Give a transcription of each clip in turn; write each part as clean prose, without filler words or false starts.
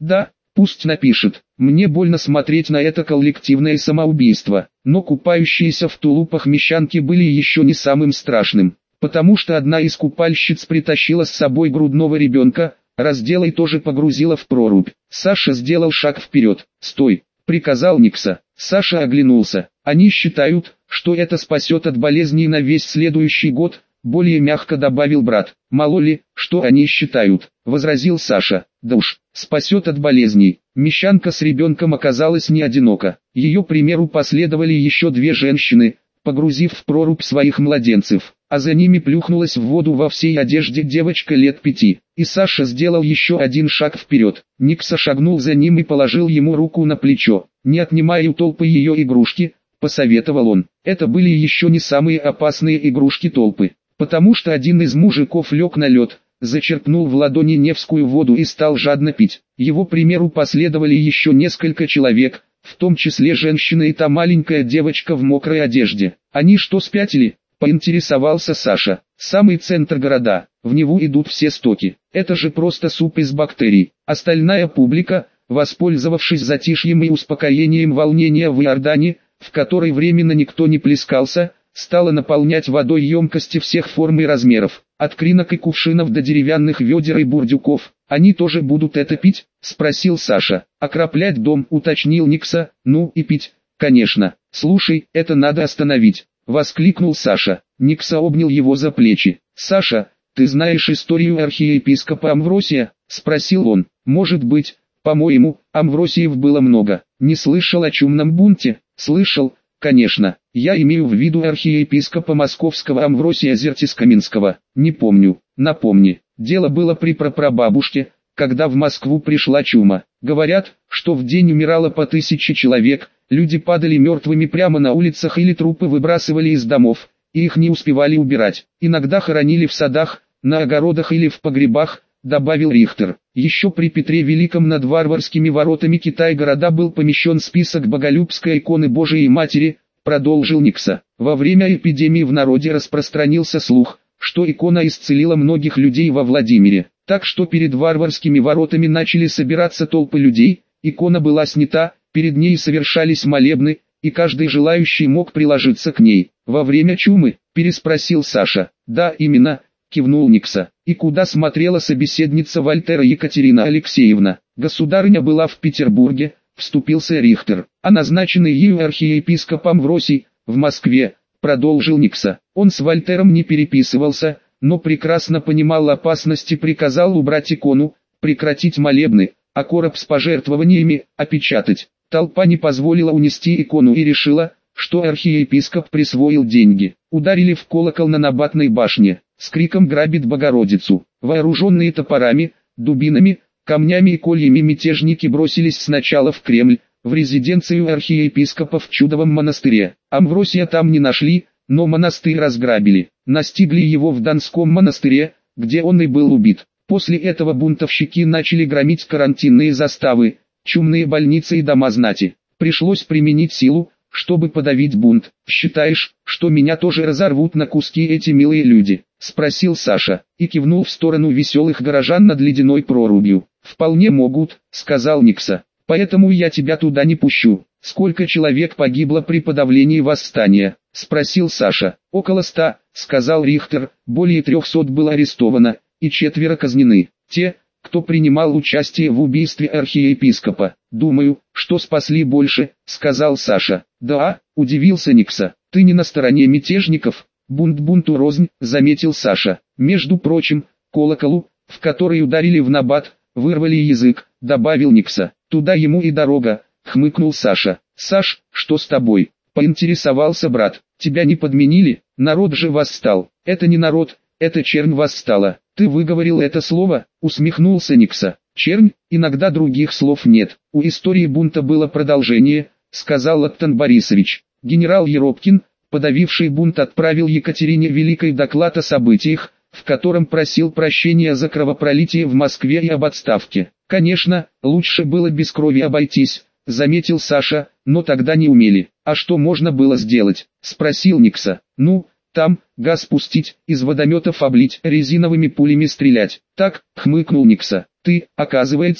Да, пусть напишет. Мне больно смотреть на это коллективное самоубийство. Но купающиеся в тулупах мещанки были еще не самым страшным. Потому что одна из купальщиц притащила с собой грудного ребенка, раздела и тоже погрузила в прорубь. Саша сделал шаг вперед. «Стой!» — приказал Никса. Саша оглянулся. «Они считают, что это спасет от болезней на весь следующий год», — более мягко добавил брат. «Мало ли, что они считают», — возразил Саша. «Да уж, спасет от болезней». Мещанка с ребенком оказалась не одинока. Ее примеру последовали еще две женщины, погрузив в прорубь своих младенцев, а за ними плюхнулась в воду во всей одежде девочка лет 5. И Саша сделал еще один шаг вперед. Никса шагнул за ним и положил ему руку на плечо. «Не отнимай у толпы ее игрушки», — посоветовал он. Это были еще не самые опасные игрушки толпы, потому что один из мужиков лег на лед, зачерпнул в ладони Невскую воду и стал жадно пить. Его примеру последовали еще несколько человек, в том числе женщина и та маленькая девочка в мокрой одежде. «Они что, спятили?» — поинтересовался Саша. «Самый центр города, в него идут все стоки. Это же просто суп из бактерий». Остальная публика, воспользовавшись затишьем и успокоением волнения в Иордане, в которой временно никто не плескался, стала наполнять водой емкости всех форм и размеров, от кринок и кувшинов до деревянных ведер и бурдюков. «Они тоже будут это пить?» — спросил Саша. «Окроплять дом», — уточнил Никса. «Ну и пить, конечно. Слушай, это надо остановить», — воскликнул Саша. Никса обнял его за плечи. «Саша, ты знаешь историю архиепископа Амвросия?» — спросил он. «Может быть, по-моему, Амвросиев было много». «Не слышал о чумном бунте?» «Слышал, конечно. Я имею в виду архиепископа московского Амвросия Зертискаминского. Не помню. Напомни. Дело было при прапрабабушке, когда в Москву пришла чума. Говорят, что в день умирало по 1000 человек, люди падали мертвыми прямо на улицах или трупы выбрасывали из домов, и их не успевали убирать. Иногда хоронили в садах, на огородах или в погребах, добавил Рихтер. Еще при Петре Великом над варварскими воротами Китай-города был помещен список боголюбской иконы Божией Матери, продолжил Никса. Во время эпидемии в народе распространился слух, что икона исцелила многих людей во Владимире. Так что перед варварскими воротами начали собираться толпы людей, икона была снята, перед ней совершались молебны, и каждый желающий мог приложиться к ней. «Во время чумы?» – переспросил Саша. «Да, именно», – кивнул Никса. «И куда смотрела собеседница Вольтера Екатерина Алексеевна?» «Государыня была в Петербурге», – вступился Рихтер. «А назначенный ею архиепископ Амвросий, в Москве», – продолжил Никса. Он с Вольтером не переписывался, но прекрасно понимал опасность и приказал убрать икону, прекратить молебны, а короб с пожертвованиями опечатать. Толпа не позволила унести икону и решила, что архиепископ присвоил деньги. Ударили в колокол на Набатной башне, с криком «Грабит Богородицу!». Вооруженные топорами, дубинами, камнями и кольями мятежники бросились сначала в Кремль, в резиденцию архиепископа в Чудовом монастыре. Амвросия там не нашли, но монастырь разграбили. Настигли его в Донском монастыре, где он и был убит. После этого бунтовщики начали громить карантинные заставы, чумные больницы и дома знати. Пришлось применить силу, чтобы подавить бунт. «Считаешь, что меня тоже разорвут на куски эти милые люди?» — спросил Саша, и кивнул в сторону веселых горожан над ледяной прорубью. «Вполне могут», — сказал Никса. «Поэтому я тебя туда не пущу». «Сколько человек погибло при подавлении восстания?» — спросил Саша. «Около 100», — сказал Рихтер, «более 300 было арестовано, и 4 казнены. Те, кто принимал участие в убийстве архиепископа. Думаю, что спасли больше», — сказал Саша. «Да», — удивился Никса, — «ты не на стороне мятежников?» «Бунт бунту рознь», — заметил Саша. «Между прочим, колоколу, в который ударили в набат, вырвали язык», — добавил Никса. «Туда ему и дорога», — хмыкнул Саша. «Саш, что с тобой?» — поинтересовался брат. «Тебя не подменили? Народ же восстал». «Это не народ, это чернь восстала». «Ты выговорил это слово?» — усмехнулся Никса. «Чернь, иногда других слов нет. У истории бунта было продолжение», — сказал Оттон Борисович. Генерал Еропкин, подавивший бунт, отправил Екатерине Великой доклад о событиях, в котором просил прощения за кровопролитие в Москве и об отставке. «Конечно, лучше было без крови обойтись», — заметил Саша, «но тогда не умели». «А что можно было сделать?» — спросил Никса. «Ну, там, газ пустить, из водометов облить, резиновыми пулями стрелять». «Так», — хмыкнул Никса, «ты, оказывается,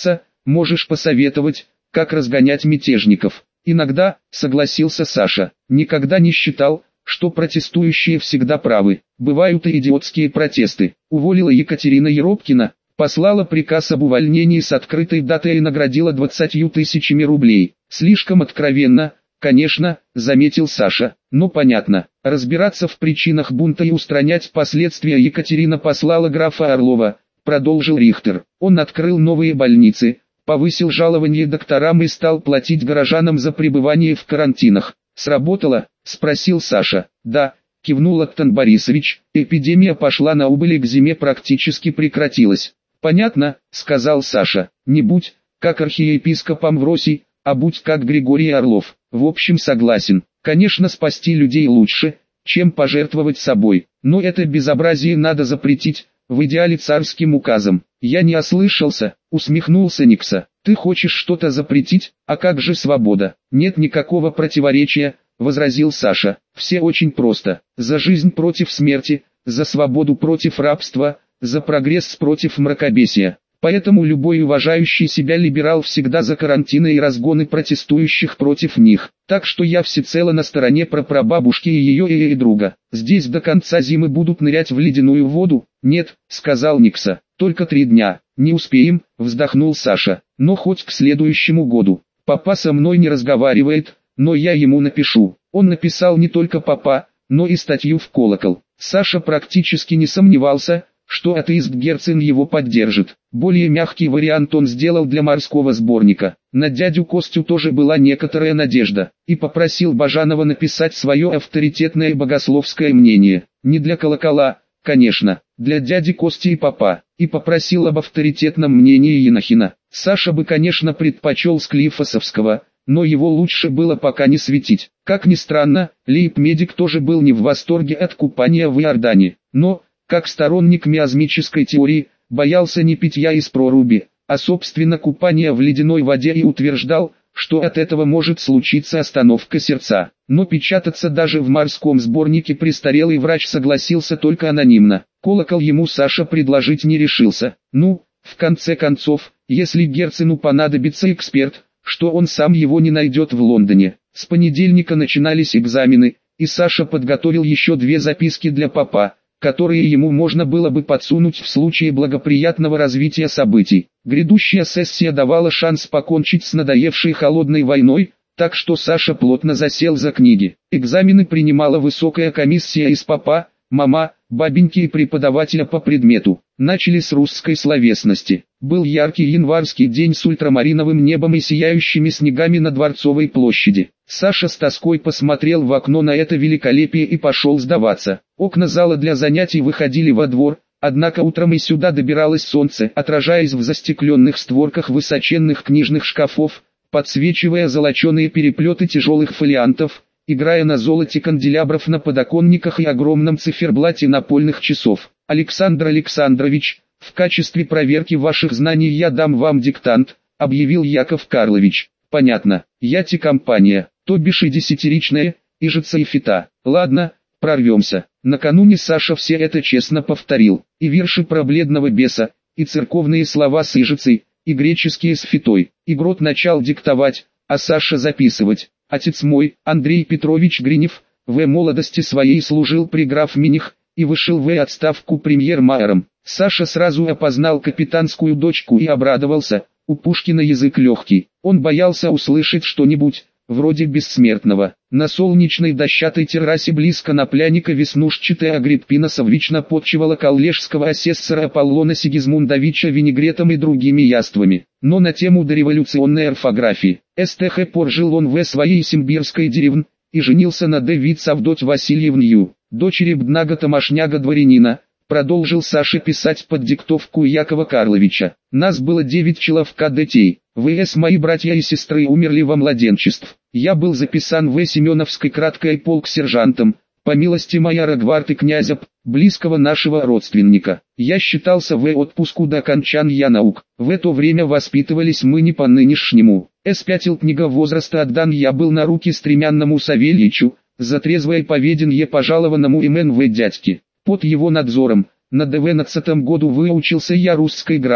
можешь посоветовать, как разгонять мятежников. Иногда, согласился Саша, никогда не считал, что протестующие всегда правы. Бывают и идиотские протесты. Уволила Екатерина Еропкина, послала приказ об увольнении с открытой датой и наградила 20 тысячами рублей. Слишком откровенно, конечно, заметил Саша, но понятно. Разбираться в причинах бунта и устранять последствия Екатерина послала графа Орлова, продолжил Рихтер. Он открыл новые больницы, повысил жалование докторам и стал платить горожанам за пребывание в карантинах. Сработало? Спросил Саша. Да, кивнул Актан Борисович, эпидемия пошла на убыль и к зиме практически прекратилась. Понятно, сказал Саша, не будь, как архиепископ Амвросий, а будь как Григорий Орлов. В общем согласен, конечно спасти людей лучше, чем пожертвовать собой, но это безобразие надо запретить, в идеале царским указом. Я не ослышался, усмехнулся Никса. Ты хочешь что-то запретить, а как же свобода? Нет никакого противоречия, возразил Саша. Все очень просто. За жизнь против смерти, за свободу против рабства, за прогресс против мракобесия. Поэтому любой уважающий себя либерал всегда за карантины и разгоны протестующих против них. Так что я всецело на стороне прапрабабушки и ее и друга. Здесь до конца зимы будут нырять в ледяную воду? Нет, сказал Никса, только 3 дня. Не успеем, вздохнул Саша, но хоть к следующему году. Папа со мной не разговаривает, но я ему напишу. Он написал не только папа, но и статью в «Колокол». Саша практически не сомневался, что атеист Герцен его поддержит. Более мягкий вариант он сделал для морского сборника. На дядю Костю тоже была некоторая надежда, и попросил Бажанова написать свое авторитетное богословское мнение. Не для «Колокола», конечно, для дяди Кости и папа, и попросил об авторитетном мнении Енохина. Саша бы, конечно, предпочел Склифосовского, но его лучше было пока не светить. Как ни странно, лейб-медик тоже был не в восторге от купания в Иордане, но, как сторонник миазмической теории, боялся не питья из проруби, а собственно купания в ледяной воде и утверждал, что от этого может случиться остановка сердца. Но печататься даже в морском сборнике престарелый врач согласился только анонимно. «Колокол» ему Саша предложить не решился. Ну, в конце концов, если Герцену понадобится эксперт, что он сам его не найдет в Лондоне. С понедельника начинались экзамены, и Саша подготовил еще 2 записки для папа, которые ему можно было бы подсунуть в случае благоприятного развития событий. Грядущая сессия давала шанс покончить с надоевшей холодной войной, так что Саша плотно засел за книги. Экзамены принимала высокая комиссия из папа, мама, бабеньки и преподавателя по предмету. Начали с русской словесности. Был яркий январский день с ультрамариновым небом и сияющими снегами на Дворцовой площади. Саша с тоской посмотрел в окно на это великолепие и пошел сдаваться. Окна зала для занятий выходили во двор, однако утром и сюда добиралось солнце, отражаясь в застекленных створках высоченных книжных шкафов, подсвечивая золоченые переплеты тяжелых фолиантов, играя на золоте канделябров на подоконниках и огромном циферблате напольных часов. «Александр Александрович, в качестве проверки ваших знаний я дам вам диктант», объявил Яков Карлович. «Понятно, яти компания, то бишь и десятиричная, и жица и фита. Ладно, прорвемся». Накануне Саша все это честно повторил, и вирши про бледного беса, и церковные слова с ижицей, и греческие с фитой, и Грот начал диктовать, а Саша записывать. Отец мой, Андрей Петрович Гринев, в молодости своей служил при граф Миних, и вышел в отставку премьер-майором. Саша сразу опознал капитанскую дочку и обрадовался, у Пушкина язык легкий. Он боялся услышать что-нибудь, вроде бессмертного. На солнечной дощатой террасе близко на Напляnika веснушчатая Агриппина Саввична подчивала коллежского асессора Аполлона Сигизмундовича винегретом и другими яствами. Но на тему дореволюционной орфографии. Ст.Х. Жил он в своей симбирской деревне, и женился на Д. Авдоть Васильевню, дочери бднага-тамошняга дворянина. Продолжил Саша писать под диктовку Якова Карловича. Нас было 9 человка детей. В.С. мои братья и сестры умерли во младенчестве. Я был записан в Семеновской краткой полк сержантом, по милости майора Гварты князя, близкого нашего родственника. Я считался в отпуску до окончания наук. В это время воспитывались мы не по-нынешнему. С5 книга возраста отдан я был на руки стремянному Савельичу, за трезвое поведенье пожалованному МНВ дядьке. Под его надзором, на 12 году выучился я русской грамот,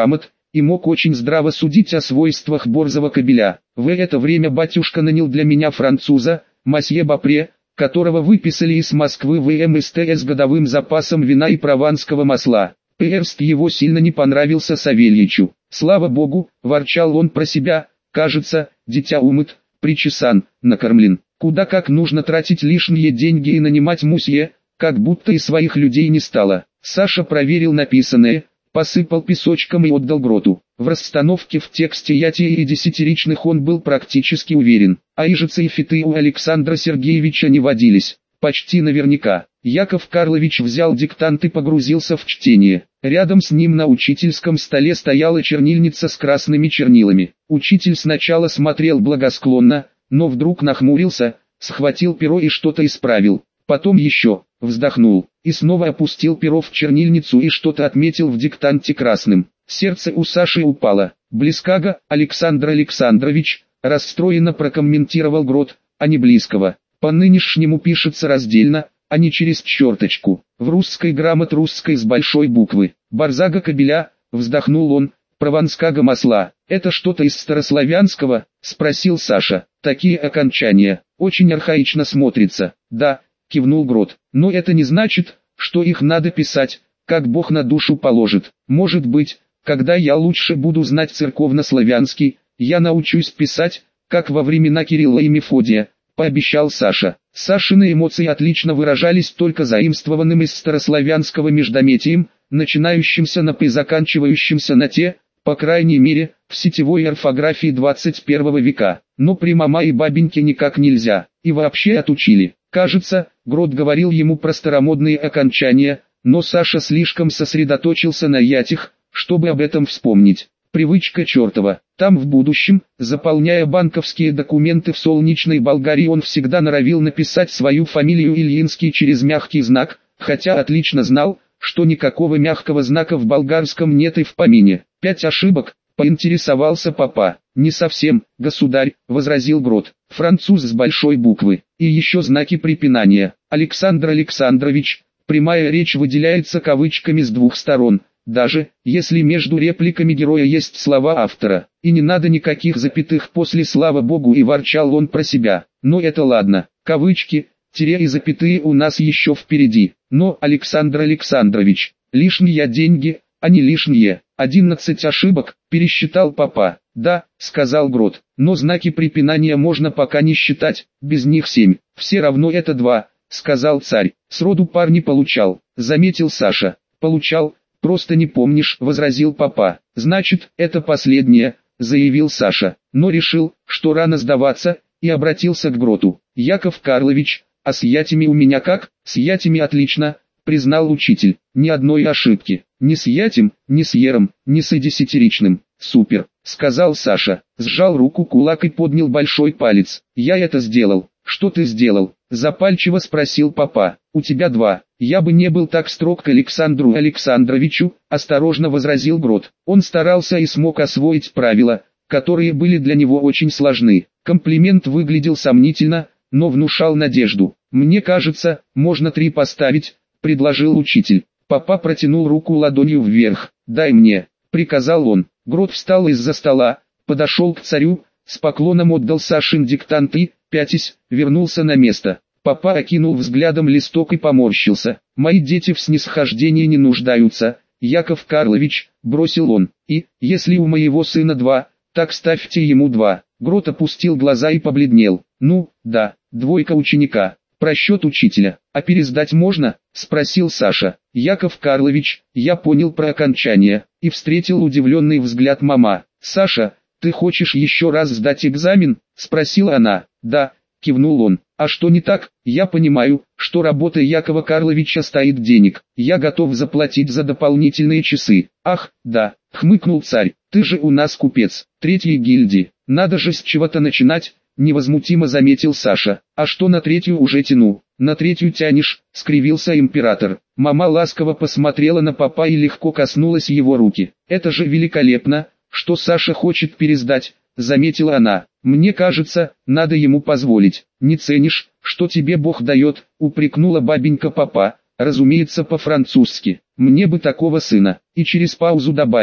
и мог очень здраво судить о свойствах борзого кобеля. В это время батюшка нанял для меня француза, масье Бапре, которого выписали из Москвы в МСТ с годовым запасом вина и прованского масла. Перст его сильно не понравился Савельичу. «Слава Богу», – ворчал он про себя, – «кажется, дитя умыт, причесан, накормлен. Куда как нужно тратить лишние деньги и нанимать мусье, как будто и своих людей не стало». Саша проверил написанное, посыпал песочком и отдал Гроту. В расстановке в тексте ятия и десятиричных он был практически уверен, а ижицы и фиты у Александра Сергеевича не водились. Почти наверняка. Яков Карлович взял диктант и погрузился в чтение. Рядом с ним на учительском столе стояла чернильница с красными чернилами. Учитель сначала смотрел благосклонно, но вдруг нахмурился, схватил перо и что-то исправил. Потом еще, вздохнул, и снова опустил перо в чернильницу и что-то отметил в диктанте красным. Сердце у Саши упало. «Близкаго, Александр Александрович», расстроенно прокомментировал Грот, «а не близкого. По-нынешнему пишется раздельно, а не через черточку. В русской грамот русской с большой буквы. Борзаго кобеля», вздохнул он, «прованскаго масла. Это что-то из старославянского?» спросил Саша. «Такие окончания. Очень архаично смотрится». «Да», кивнул Грот, «но это не значит, что их надо писать, как Бог на душу положит. Может быть, когда я лучше буду знать церковно-славянский, я научусь писать, как во времена Кирилла и Мефодия», пообещал Саша. Сашины эмоции отлично выражались только заимствованным из старославянского междометием, начинающимся на «п» и заканчивающимся на «те», по крайней мере, в сетевой орфографии 21 века. Но при мама и бабеньке никак нельзя, и вообще отучили. Кажется, Грот говорил ему про старомодные окончания, но Саша слишком сосредоточился на ятях, чтобы об этом вспомнить. Привычка чертова. Там в будущем, заполняя банковские документы в солнечной Болгарии, он всегда норовил написать свою фамилию Ильинский через мягкий знак, хотя отлично знал, что никакого мягкого знака в болгарском нет и в помине. 5 ошибок, поинтересовался папа. «Не совсем, государь», возразил Грот. «Француз с большой буквы. И еще знаки препинания. Александр Александрович, прямая речь выделяется кавычками с двух сторон, даже если между репликами героя есть слова автора. И не надо никаких запятых после «слава Богу», и ворчал он про себя. Но это ладно, кавычки, тире и запятые у нас еще впереди. Но, Александр Александрович, лишние деньги, а не лишние. 11 ошибок, пересчитал папа. «Да», сказал Грот, «но знаки препинания можно пока не считать, без них 7. Все равно это 2, сказал царь. «Сроду пар не получал», заметил Саша. «Получал, просто не помнишь», возразил папа. «Значит, это последнее», заявил Саша, но решил, что рано сдаваться, и обратился к Гроту. «Яков Карлович, а с ятями у меня как?» «С ятями отлично», признал учитель. «Ни одной ошибки. Ни с ятем, ни с ером, ни с десятиричным». «Супер», сказал Саша, сжал руку кулак и поднял большой палец. «Я это сделал». «Что ты сделал?» запальчиво спросил папа. «У тебя 2. Я бы не был так строг к Александру Александровичу», осторожно возразил Грот. Он старался и смог освоить правила, которые были для него очень сложны. Комплимент выглядел сомнительно, но внушал надежду. «Мне кажется, можно 3 поставить», предложил учитель. Папа протянул руку ладонью вверх. «Дай мне», приказал он. Грот встал из-за стола, подошел к царю, с поклоном отдал Сашин диктант и, пятясь, вернулся на место. Папа окинул взглядом листок и поморщился. «Мои дети в снисхождении не нуждаются, Яков Карлович», бросил он. «И, если у моего сына 2, так ставьте ему 2. Грот опустил глаза и побледнел. «Ну, да, 2 ученика. Просчет учителя. А пересдать можно?» спросил Саша. «Яков Карлович, я понял про окончание», и встретил удивленный взгляд мама. «Саша, ты хочешь еще раз сдать экзамен?» спросила она. «Да», кивнул он. «А что не так? Я понимаю, что работа Якова Карловича стоит денег. Я готов заплатить за дополнительные часы». «Ах, да», хмыкнул царь, «ты же у нас купец, 3-й гильдии. Надо же с чего-то начинать», невозмутимо заметил Саша. «А что на 3-ю уже тяну?» «На 3-ю тянешь», скривился император. Мама ласково посмотрела на папа и легко коснулась его руки. «Это же великолепно, что Саша хочет пересдать», заметила она. «Мне кажется, надо ему позволить». «Не ценишь, что тебе Бог дает», упрекнула бабенька папа, разумеется по-французски. «Мне бы такого сына», и через паузу добавила.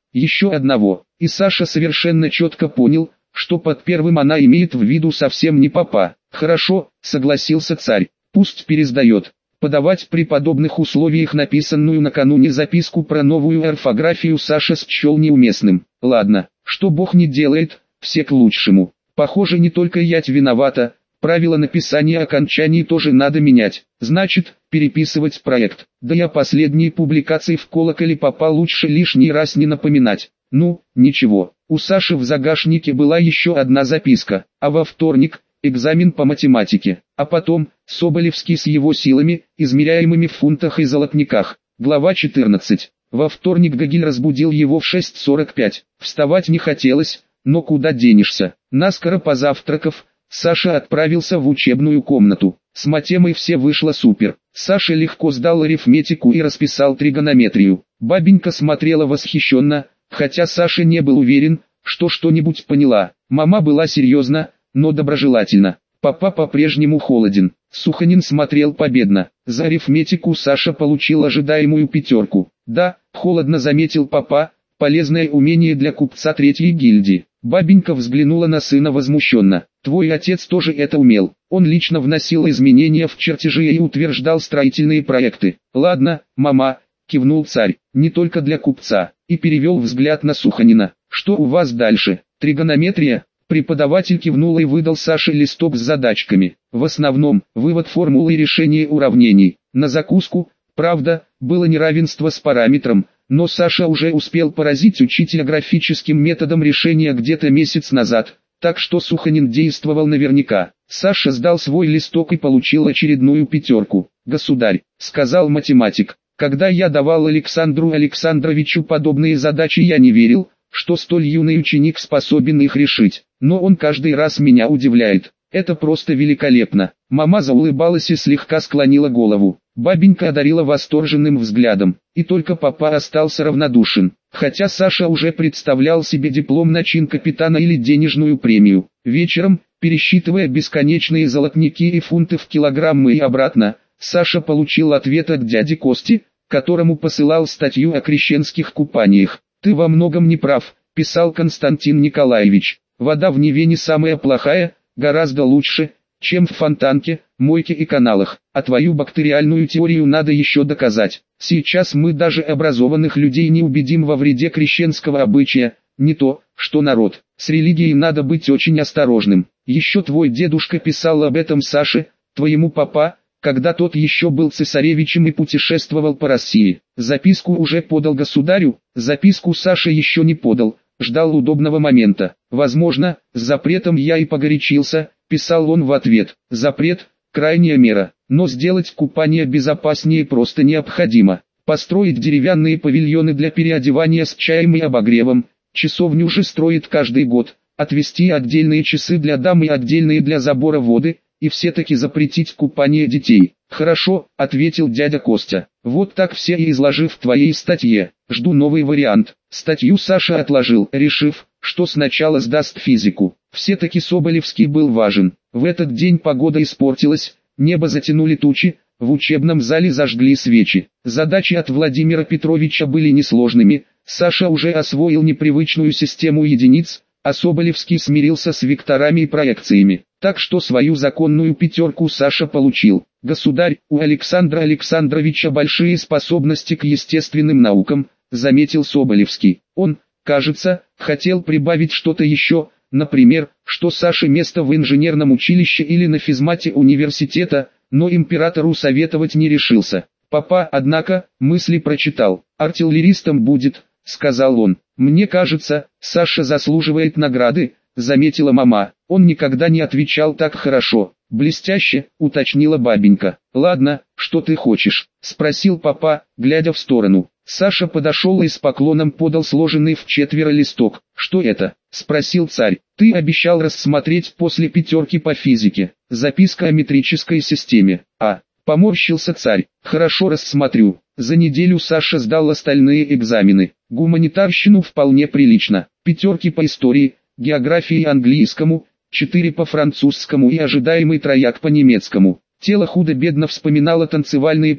еще одного. И Саша совершенно четко понял, что под первым она имеет в виду совсем не папа. Хорошо, согласился царь, пусть пересдает. Подавать при подобных условиях написанную накануне записку про новую орфографию Саша счел неуместным. Ладно, что Бог не делает, все к лучшему. Похоже, не только я виновата, правила написания окончаний тоже надо менять. Значит, переписывать проект. Да я последние публикации в колоколе папа лучше лишний раз не напоминать. Ну, ничего, у Саши в загашнике была еще одна записка, а во вторник – экзамен по математике, а потом – Соболевский с его силами, измеряемыми в фунтах и золотниках. Глава 14. Во вторник Гогель разбудил его в 6:45. Вставать не хотелось, но куда денешься. Наскоро позавтракав, Саша отправился в учебную комнату. С матемой все вышло супер. Саша легко сдал арифметику и расписал тригонометрию. Бабенька смотрела восхищенно, хотя Саша не был уверен, что что-нибудь поняла. Мама была серьезна, но доброжелательна. Папа по-прежнему холоден. Суханин смотрел победно. За арифметику Саша получил ожидаемую 5. Да, холодно заметил папа, полезное умение для купца 3-й гильдии. Бабенька взглянула на сына возмущенно. Твой отец тоже это умел. Он лично вносил изменения в чертежи и утверждал строительные проекты. Ладно, мама, кивнул царь, не только для купца. И перевел взгляд на Суханина. Что у вас дальше? Тригонометрия? Преподаватель кивнул и выдал Саше листок с задачками. В основном, вывод формулы и решение уравнений. На закуску, правда, было неравенство с параметром, но Саша уже успел поразить учителя графическим методом решения где-то месяц назад, так что Суханин действовал наверняка. Саша сдал свой листок и получил очередную 5. «Государь», — сказал математик, — «когда я давал Александру Александровичу подобные задачи, я не верил, что столь юный ученик способен их решить, но он каждый раз меня удивляет. Это просто великолепно». Мама заулыбалась и слегка склонила голову. Бабенька одарила восторженным взглядом, и только папа остался равнодушен, хотя Саша уже представлял себе диплом начин капитана или денежную премию. Вечером, пересчитывая бесконечные золотники и фунты в килограммы и обратно, Саша получил ответ от дяди Кости, которому посылал статью о крещенских купаниях. «Ты во многом не прав», – писал Константин Николаевич. «Вода в Неве не самая плохая, гораздо лучше, чем в фонтанке, мойке и каналах, а твою бактериальную теорию надо еще доказать. Сейчас мы даже образованных людей не убедим во вреде крещенского обычая, не то, что народ. С религией надо быть очень осторожным. Еще твой дедушка писал об этом Саше, твоему папа, когда тот еще был цесаревичем и путешествовал по России. Записку уже подал государю?» Записку Саша еще не подал, ждал удобного момента. «Возможно, с запретом я и погорячился», — писал он в ответ. «Запрет — крайняя мера, но сделать купание безопаснее просто необходимо. Построить деревянные павильоны для переодевания с чаем и обогревом, часовню же строит каждый год, отвести отдельные часы для дам и отдельные для забора воды, и все-таки запретить купание детей». «Хорошо», — ответил дядя Костя. «Вот так все и изложи в твоей статье. Жду новый вариант». Статью Саша отложил, решив, что сначала сдаст физику. Все-таки Соболевский был важен. В этот день погода испортилась, небо затянули тучи, в учебном зале зажгли свечи. Задачи от Владимира Петровича были несложными, Саша уже освоил непривычную систему единиц, а Соболевский смирился с векторами и проекциями. Так что свою законную 5 Саша получил. «Государь, у Александра Александровича большие способности к естественным наукам», заметил Соболевский. Он, кажется, хотел прибавить что-то еще, например, что Саше место в инженерном училище или на физмате университета, но императору советовать не решился. Папа, однако, мысли прочитал. «Артиллеристом будет», — сказал он. «Мне кажется, Саша заслуживает награды», — заметила мама. «Он никогда не отвечал так хорошо». «Блестяще», — уточнила бабенька. «Ладно, что ты хочешь?» — спросил папа, глядя в сторону. Саша подошел и с поклоном подал сложенный в 4 листок. «Что это?» — спросил царь. «Ты обещал рассмотреть после 5 по физике. Записка о метрической системе». Поморщился царь. «Хорошо, рассмотрю». За неделю Саша сдал остальные экзамены. Гуманитарщину вполне прилично. 5 по истории, географии и английскому, 4 по французскому и ожидаемый 3 по немецкому. Тело худо-бедно вспоминало танцевальные па,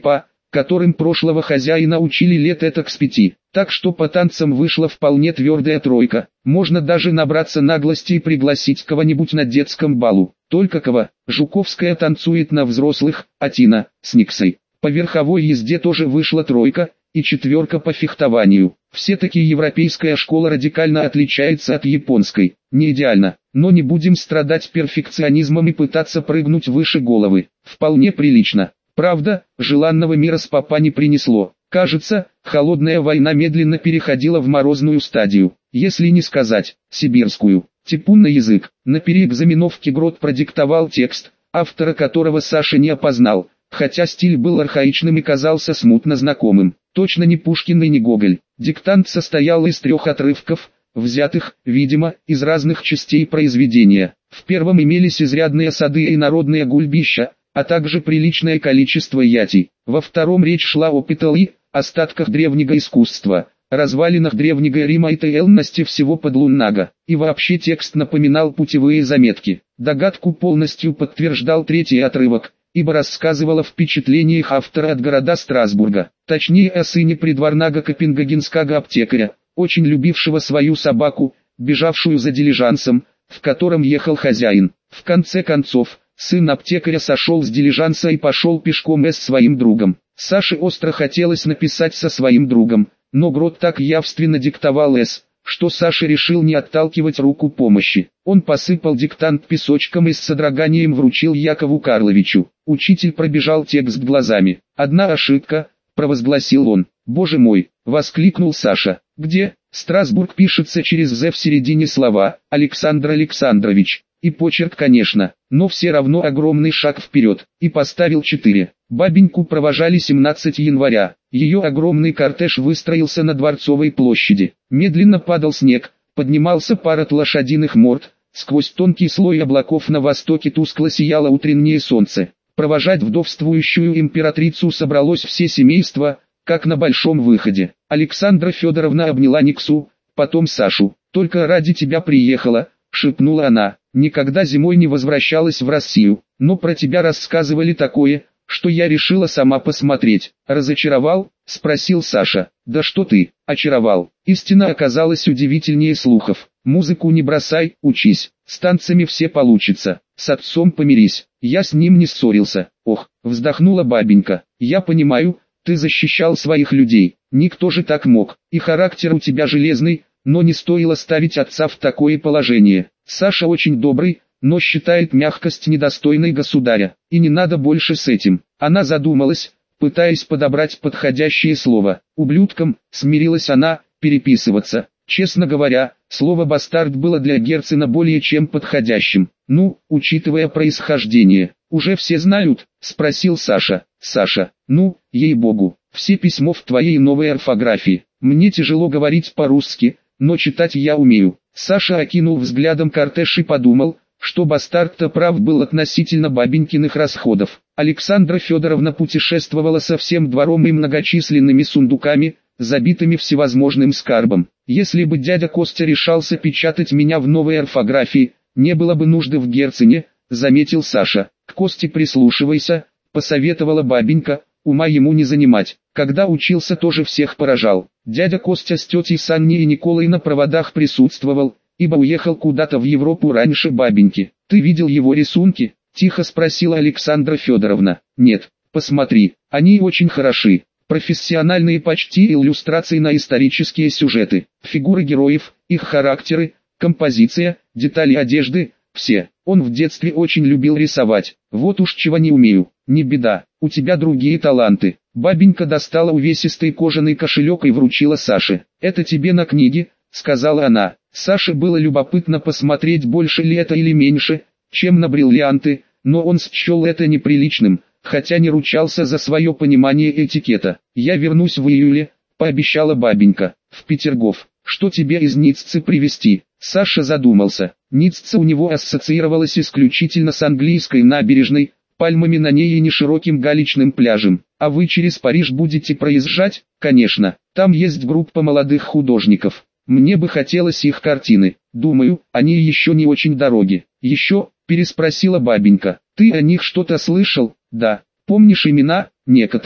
которым прошлого хозяина учили лет этак с 5. Так что по танцам вышла вполне твердая тройка. Можно даже набраться наглости и пригласить кого-нибудь на детском балу. Только кого? Жуковская танцует на взрослых, а Тина с Никсой. По верховой езде тоже вышла тройка, и 4 по фехтованию. Все-таки европейская школа радикально отличается от японской. Не идеально, но не будем страдать перфекционизмом и пытаться прыгнуть выше головы. Вполне прилично. Правда, желанного мира с папа не принесло. Кажется, холодная война медленно переходила в морозную стадию, если не сказать, сибирскую. Типун на язык. На переэкзаменовке Грот продиктовал текст, автора которого Саша не опознал, хотя стиль был архаичным и казался смутно знакомым. Точно не Пушкин и не Гоголь. Диктант состоял из 3 отрывков, взятых, видимо, из разных частей произведения. В первом имелись изрядные сады и народные гульбища, а также приличное количество ятий. Во втором речь шла о Петеле, остатках древнего искусства, развалинах древнего Рима и тельности всего Подлуннага. И вообще текст напоминал путевые заметки. Догадку полностью подтверждал 3-й отрывок, ибо рассказывал о впечатлениях автора от города Страсбурга, точнее о сыне придворного копенгагенского аптекаря, очень любившего свою собаку, бежавшую за дилижансом, в котором ехал хозяин. В конце концов, сын аптекаря сошел с дилижанса и пошел пешком с своим другом. Саше остро хотелось написать со своим другом, но Грот так явственно диктовал что Саша решил не отталкивать руку помощи. Он посыпал диктант песочком и с содроганием вручил Якову Карловичу. Учитель пробежал текст глазами. «Одна ошибка», — провозгласил он. «Боже мой!» — воскликнул Саша. «Где?» «Страсбург» пишется через «з» в середине слова, Александр Александрович. И почерк, конечно, но все равно огромный шаг вперед. И поставил 4. Бабеньку провожали 17 января. Ее огромный кортеж выстроился на Дворцовой площади. Медленно падал снег, поднимался пар от лошадиных морд, сквозь тонкий слой облаков на востоке тускло сияло утреннее солнце. Провожать вдовствующую императрицу собралось все семейство, как на большом выходе. Александра Федоровна обняла Никсу, потом Сашу. «Только ради тебя приехала», — шепнула она. «Никогда зимой не возвращалась в Россию, но про тебя рассказывали такое, что я решила сама посмотреть». «Разочаровал?» — спросил Саша. «Да что ты, очаровал. Истина оказалась удивительнее слухов. Музыку не бросай, учись, с танцами все получится. С отцом помирись». «Я с ним не ссорился». «Ох», — вздохнула бабенька. «Я понимаю, ты защищал своих людей. Никто же так мог. И характер у тебя железный, но не стоило ставить отца в такое положение. Саша очень добрый, но считает мягкость недостойной государя. И не надо больше с этим». Она задумалась, пытаясь подобрать подходящее слово. «Ублюдком», смирилась она, переписываться. Честно говоря, слово «бастард» было для Герцена более чем подходящим. «Ну, учитывая происхождение, уже все знают?» — спросил Саша. «Саша, ну, ей-богу, все письмо в твоей новой орфографии. Мне тяжело говорить по-русски, но читать я умею». Саша окинул взглядом кортеж и подумал, что бастард-то прав был относительно бабенькиных расходов. Александра Федоровна путешествовала со всем двором и многочисленными сундуками, забитыми всевозможным скарбом. «Если бы дядя Костя решался печатать меня в новой орфографии, не было бы нужды в Герцене», — заметил Саша. «К Косте прислушивайся», — посоветовала бабенька, «ума ему не занимать. Когда учился, тоже всех поражал. Дядя Костя с тетей Санней и Николой на проводах присутствовал, ибо уехал куда-то в Европу раньше бабеньки. Ты видел его рисунки?» — тихо спросила Александра Федоровна. «Нет, посмотри, они очень хороши. Профессиональные почти иллюстрации на исторические сюжеты, фигуры героев, их характеры, композиция, детали одежды, все. Он в детстве очень любил рисовать. Вот уж чего не умею. Не беда, у тебя другие таланты». Бабенька достала увесистый кожаный кошелек и вручила Саше. «Это тебе на книги», — сказала она. Саше было любопытно посмотреть, больше ли это или меньше, чем на бриллианты, но он счел это неприличным, хотя не ручался за свое понимание этикета. «Я вернусь в июле», — пообещала бабенька. «В Петергоф. Что тебе из Ниццы привезти?» Саша задумался. Ницца у него ассоциировалась исключительно с английской набережной, пальмами на ней и нешироким галечным пляжем. «А вы через Париж будете проезжать?» «Конечно. Там есть группа молодых художников. Мне бы хотелось их картины. Думаю, они еще не очень дороги». «Еще?» — переспросила бабенька. «Ты о них что-то слышал?» «Да. Помнишь имена?» «Некоторые.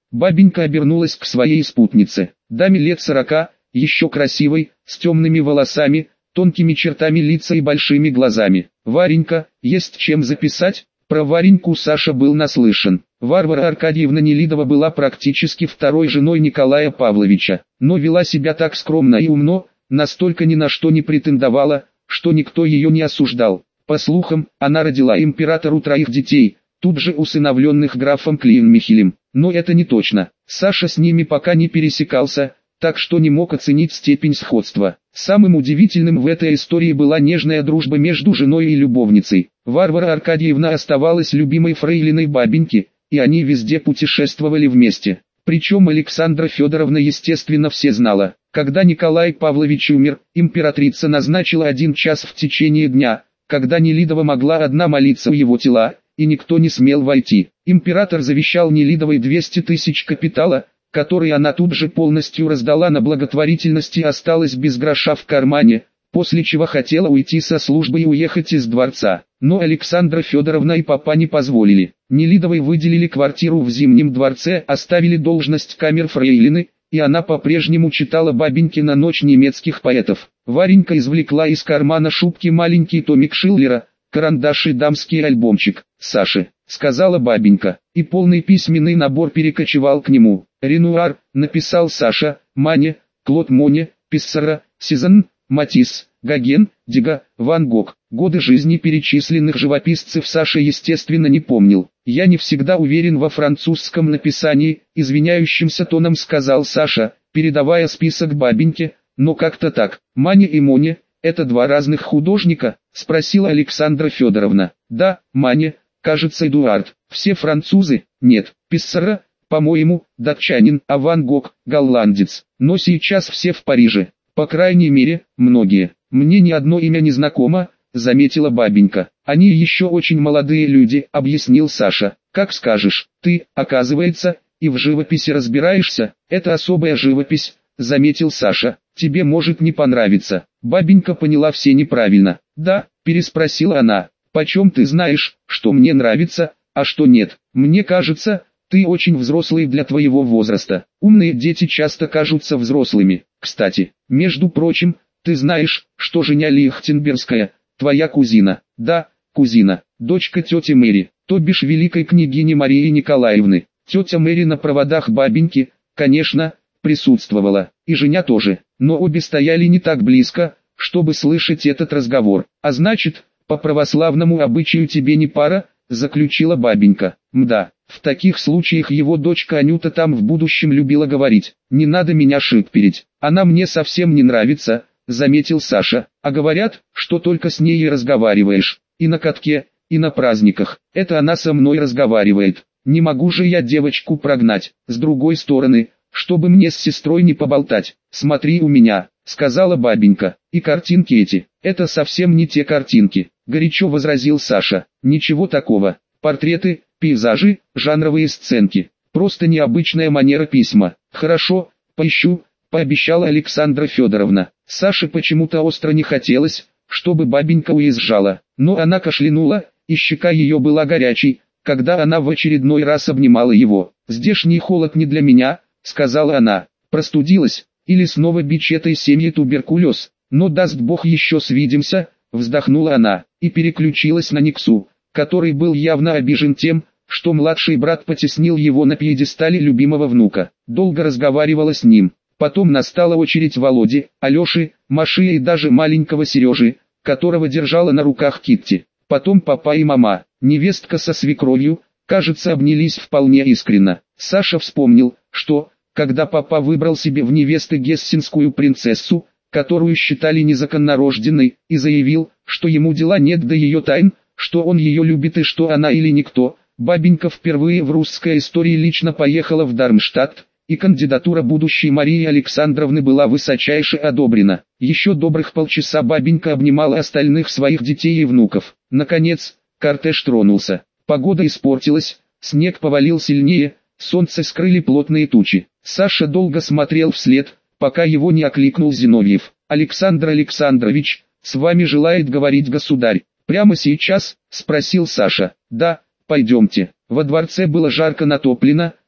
Бабенька обернулась к своей спутнице. Даме лет 40, еще красивой, с темными волосами, тонкими чертами лица и большими глазами. «Варенька, есть чем записать?» Про Вареньку Саша был наслышан. Варвара Аркадьевна Нелидова была практически второй женой Николая Павловича, но вела себя так скромно и умно, настолько ни на что не претендовала, что никто ее не осуждал. По слухам, она родила императору 3 детей, тут же усыновленных графом Клейн-Михелем. Но это не точно. Саша с ними пока не пересекался, так что не мог оценить степень сходства. Самым удивительным в этой истории была нежная дружба между женой и любовницей. Варвара Аркадьевна оставалась любимой фрейлиной бабеньки, и они везде путешествовали вместе. Причем Александра Федоровна естественно все знала. Когда Николай Павлович умер, императрица назначила 1 час в течение дня, когда Нелидова могла одна молиться у его тела, и никто не смел войти. Император завещал Нелидовой 200 тысяч капитала, который она тут же полностью раздала на благотворительность и осталась без гроша в кармане, после чего хотела уйти со службы и уехать из дворца. Но Александра Федоровна и папа не позволили. Нелидовой выделили квартиру в Зимнем дворце, оставили должность камерфрейлины, и она по-прежнему читала бабеньке на ночь немецких поэтов. Варенька извлекла из кармана шубки маленький томик Шиллера, карандаш и дамский альбомчик. «Саше», — сказала бабенька, и полный письменный набор перекочевал к нему. «Ренуар», — написал Саша, «Мане», «Клод Моне», «Писсара», «Сезанн», «Матисс», «Гоген», «Дега», «Ван Гог». Годы жизни перечисленных живописцев Саша естественно не помнил. «Я не всегда уверен во французском написании», — извиняющимся тоном сказал Саша, передавая список бабеньке, «но как-то так. Мане и Моне — это 2 разных художника?» — спросила Александра Федоровна. «Да, Мане, кажется, Эдуард. Все французы?» «Нет, Писсара, по-моему, датчанин, а Ван Гог — голландец. Но сейчас все в Париже. По крайней мере, многие. Мне ни одно имя не знакомо», — заметила бабенька. «Они еще очень молодые люди», — объяснил Саша. «Как скажешь. Ты, оказывается, и в живописи разбираешься. Это особая живопись», — заметил Саша. «Тебе может не понравиться». Бабенька поняла все неправильно. «Да», — переспросила она. «Почем ты знаешь, что мне нравится, а что нет? Мне кажется, ты очень взрослый для твоего возраста. Умные дети часто кажутся взрослыми. Кстати, между прочим, ты знаешь, что Женя Лихтенбергская, твоя кузина?» «Да, кузина, дочка тети Мэри, то бишь великой княгини Марии Николаевны». Тетя Мэри на проводах бабеньки, конечно, присутствовала, и Женя тоже, но обе стояли не так близко, чтобы слышать этот разговор. «А значит, по православному обычаю тебе не пара», — заключила бабенька. «Мда, в таких случаях его дочка Анюта там в будущем любила говорить: не надо меня шикперить, она мне совсем не нравится», — заметил Саша. «А говорят, что только с ней и разговариваешь, и на катке, и на праздниках. Это она со мной разговаривает. Не могу же я девочку прогнать. С другой стороны, чтобы мне с сестрой не поболтать, смотри у меня», — сказала бабенька. «И картинки эти, это совсем не те картинки», — горячо возразил Саша. «Ничего такого. Портреты, пейзажи, жанровые сценки. Просто необычная манера письма». «Хорошо, поищу», — пообещала Александра Федоровна. Саше почему-то остро не хотелось, чтобы бабенька уезжала, но она кашлянула, и щека ее была горячей, когда она в очередной раз обнимала его. «Здешний холод не для меня», — сказала она. «Простудилась, или снова бич этой семьи туберкулез? Но даст Бог еще свидимся», — вздохнула она, и переключилась на Никсу, который был явно обижен тем, что младший брат потеснил его на пьедестале любимого внука. Долго разговаривала с ним. Потом настала очередь Володи, Алеши, Маши и даже маленького Сережи, которого держала на руках Китти. Потом папа и мама, невестка со свекровью, кажется, обнялись вполне искренно. Саша вспомнил, что, когда папа выбрал себе в невесты гессенскую принцессу, которую считали незаконнорожденной, и заявил, что ему дела нет до ее тайн, что он ее любит и что она или никто, бабенька впервые в русской истории лично поехала в Дармштадт, и кандидатура будущей Марии Александровны была высочайше одобрена. Еще добрых полчаса бабенька обнимала остальных своих детей и внуков. Наконец, кортеж тронулся. Погода испортилась, снег повалил сильнее, солнце скрыли плотные тучи. Саша долго смотрел вслед, пока его не окликнул Зиновьев. «Александр Александрович, с вами желает говорить государь». «Прямо сейчас?» — спросил Саша. «Да, пойдемте». Во дворце было жарко натоплено,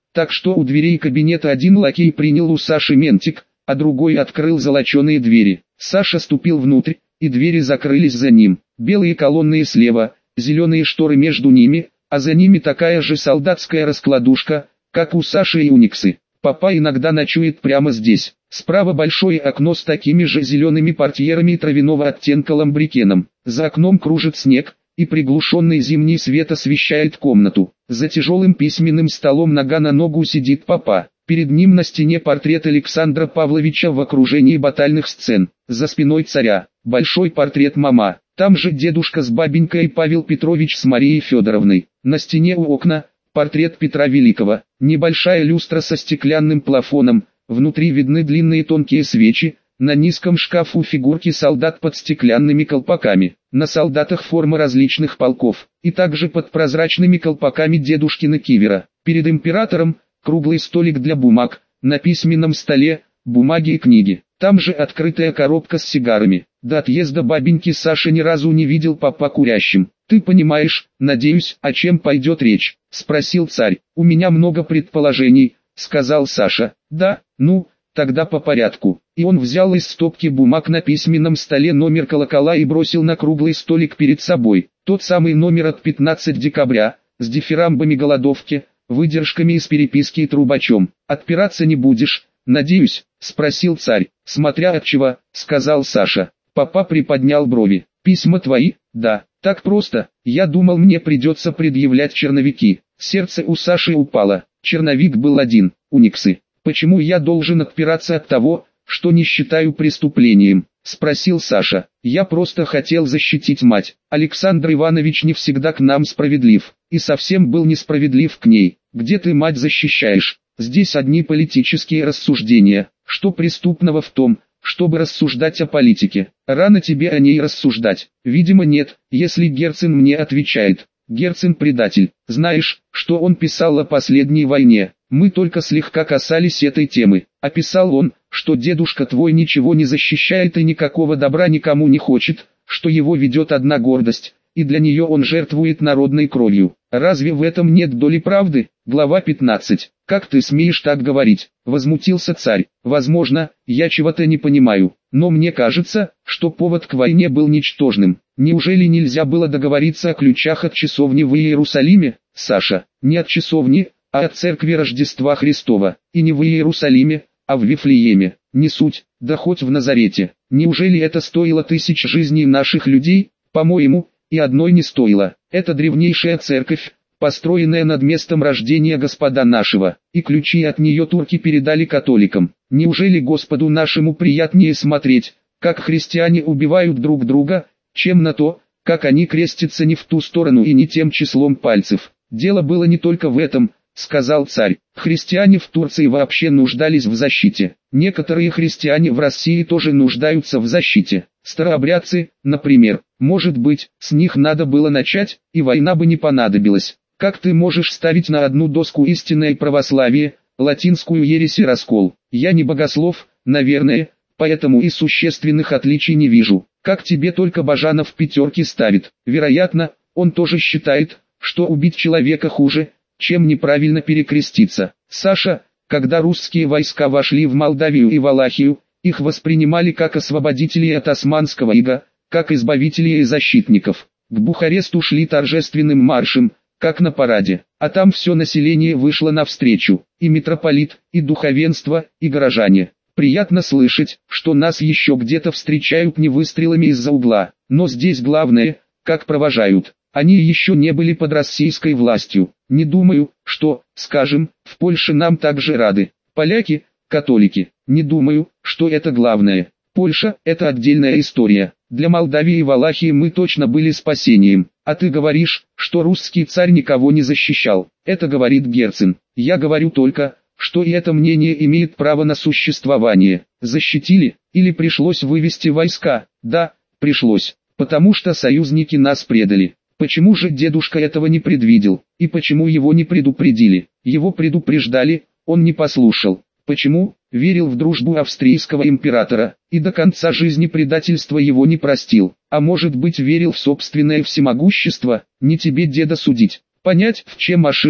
Так что у дверей кабинета один лакей принял у Саши ментик, а другой открыл золоченые двери. Саша ступил внутрь, и двери закрылись за ним. Белые колонны слева, зеленые шторы между ними, а за ними такая же солдатская раскладушка, как у Саши и у Никсы. Папа иногда ночует прямо здесь. Справа большое окно с такими же зелеными портьерами травяного оттенка ламбрикеном. За окном кружит снег, и приглушенный зимний свет освещает комнату. За тяжелым письменным столом нога на ногу сидит папа. Перед ним на стене портрет Александра Павловича в окружении батальных сцен. За спиной царя большой портрет мама. Там же дедушка с бабенькой и Павел Петрович с Марией Федоровной. На стене у окна портрет Петра Великого. Небольшая люстра со стеклянным плафоном. Внутри видны длинные тонкие свечи. На низком шкафу фигурки солдат под стеклянными колпаками. На солдатах форма различных полков. И также под прозрачными колпаками дедушкина кивера. Перед императором круглый столик для бумаг. На письменном столе бумаги и книги. Там же открытая коробка с сигарами. До отъезда бабеньки Саша ни разу не видел папа курящим. «Ты понимаешь, надеюсь, о чем пойдет речь?» – спросил царь. «У меня много предположений», – сказал Саша. «Да, ну, тогда по порядку». И он взял из стопки бумаг на письменном столе номер колокола и бросил на круглый столик перед собой. Тот самый номер от 15 декабря, с дифирамбами голодовки, выдержками из переписки и трубачом. «Отпираться не будешь, надеюсь?» – спросил царь. «Смотря от чего», – сказал Саша. Папа приподнял брови. «Письма твои?» «Да». «Так просто, я думал, мне придется предъявлять черновики». Сердце у Саши упало. Черновик был один, у Никсы. «Почему я должен отпираться от того, что не считаю преступлением?» – спросил Саша. «Я просто хотел защитить мать. Александр Иванович не всегда к нам справедлив, и совсем был несправедлив к ней. Где ты мать защищаешь? Здесь одни политические рассуждения. Что преступного в том, чтобы рассуждать о политике? Рано тебе о ней рассуждать». «Видимо нет, если Герцен мне отвечает». «Герцен предатель. Знаешь, что он писал о последней войне?» «Мы только слегка касались этой темы. Описал он, что дедушка твой ничего не защищает и никакого добра никому не хочет, что его ведет одна гордость, и для нее он жертвует народной кровью. Разве в этом нет доли правды?» Глава 15. «Как ты смеешь так говорить?» – возмутился царь. «Возможно, я чего-то не понимаю, но мне кажется, что повод к войне был ничтожным. Неужели нельзя было договориться о ключах от часовни в Иерусалиме, Саша? Не от часовни, а от церкви Рождества Христова. И не в Иерусалиме, а в Вифлееме. Не суть, да хоть в Назарете. Неужели это стоило тысяч жизней наших людей? По-моему, и одной не стоило. Это древнейшая церковь, построенная над местом рождения Господа нашего, и ключи от нее турки передали католикам. Неужели Господу нашему приятнее смотреть, как христиане убивают друг друга, чем на то, как они крестятся не в ту сторону и не тем числом пальцев? Дело было не только в этом, сказал царь. Христиане в Турции вообще нуждались в защите. Некоторые христиане в России тоже нуждаются в защите. Старообрядцы, например. Может быть, с них надо было начать, и война бы не понадобилась. Как ты можешь ставить на одну доску истинное православие, латинскую ересь и раскол? Я не богослов, наверное, поэтому и существенных отличий не вижу. Как тебе только Бажанов пятерки ставит? Вероятно, он тоже считает, что убить человека хуже, чем неправильно перекреститься. Саша, когда русские войска вошли в Молдавию и Валахию, их воспринимали как освободителей от османского ига, как избавителей и защитников. К Бухаресту шли торжественным маршем, как на параде, а там все население вышло навстречу, и митрополит, и духовенство, и горожане. Приятно слышать, что нас еще где-то встречают не выстрелами из-за угла, но здесь главное, как провожают. Они еще не были под российской властью. Не думаю, что, скажем, в Польше нам также рады. Поляки, католики. Не думаю, что это главное. Польша – это отдельная история. Для Молдавии и Валахии мы точно были спасением. А ты говоришь, что русский царь никого не защищал. Это говорит Герцен. Я говорю только, что и это мнение имеет право на существование. Защитили, или пришлось вывести войска? Да, пришлось, потому что союзники нас предали. Почему же дедушка этого не предвидел? И почему его не предупредили? Его предупреждали, он не послушал. Почему? Верил в дружбу австрийского императора, и до конца жизни предательства его не простил. А может быть, верил в собственное всемогущество? Не тебе, деда, судить. Понять, в чем ошибка,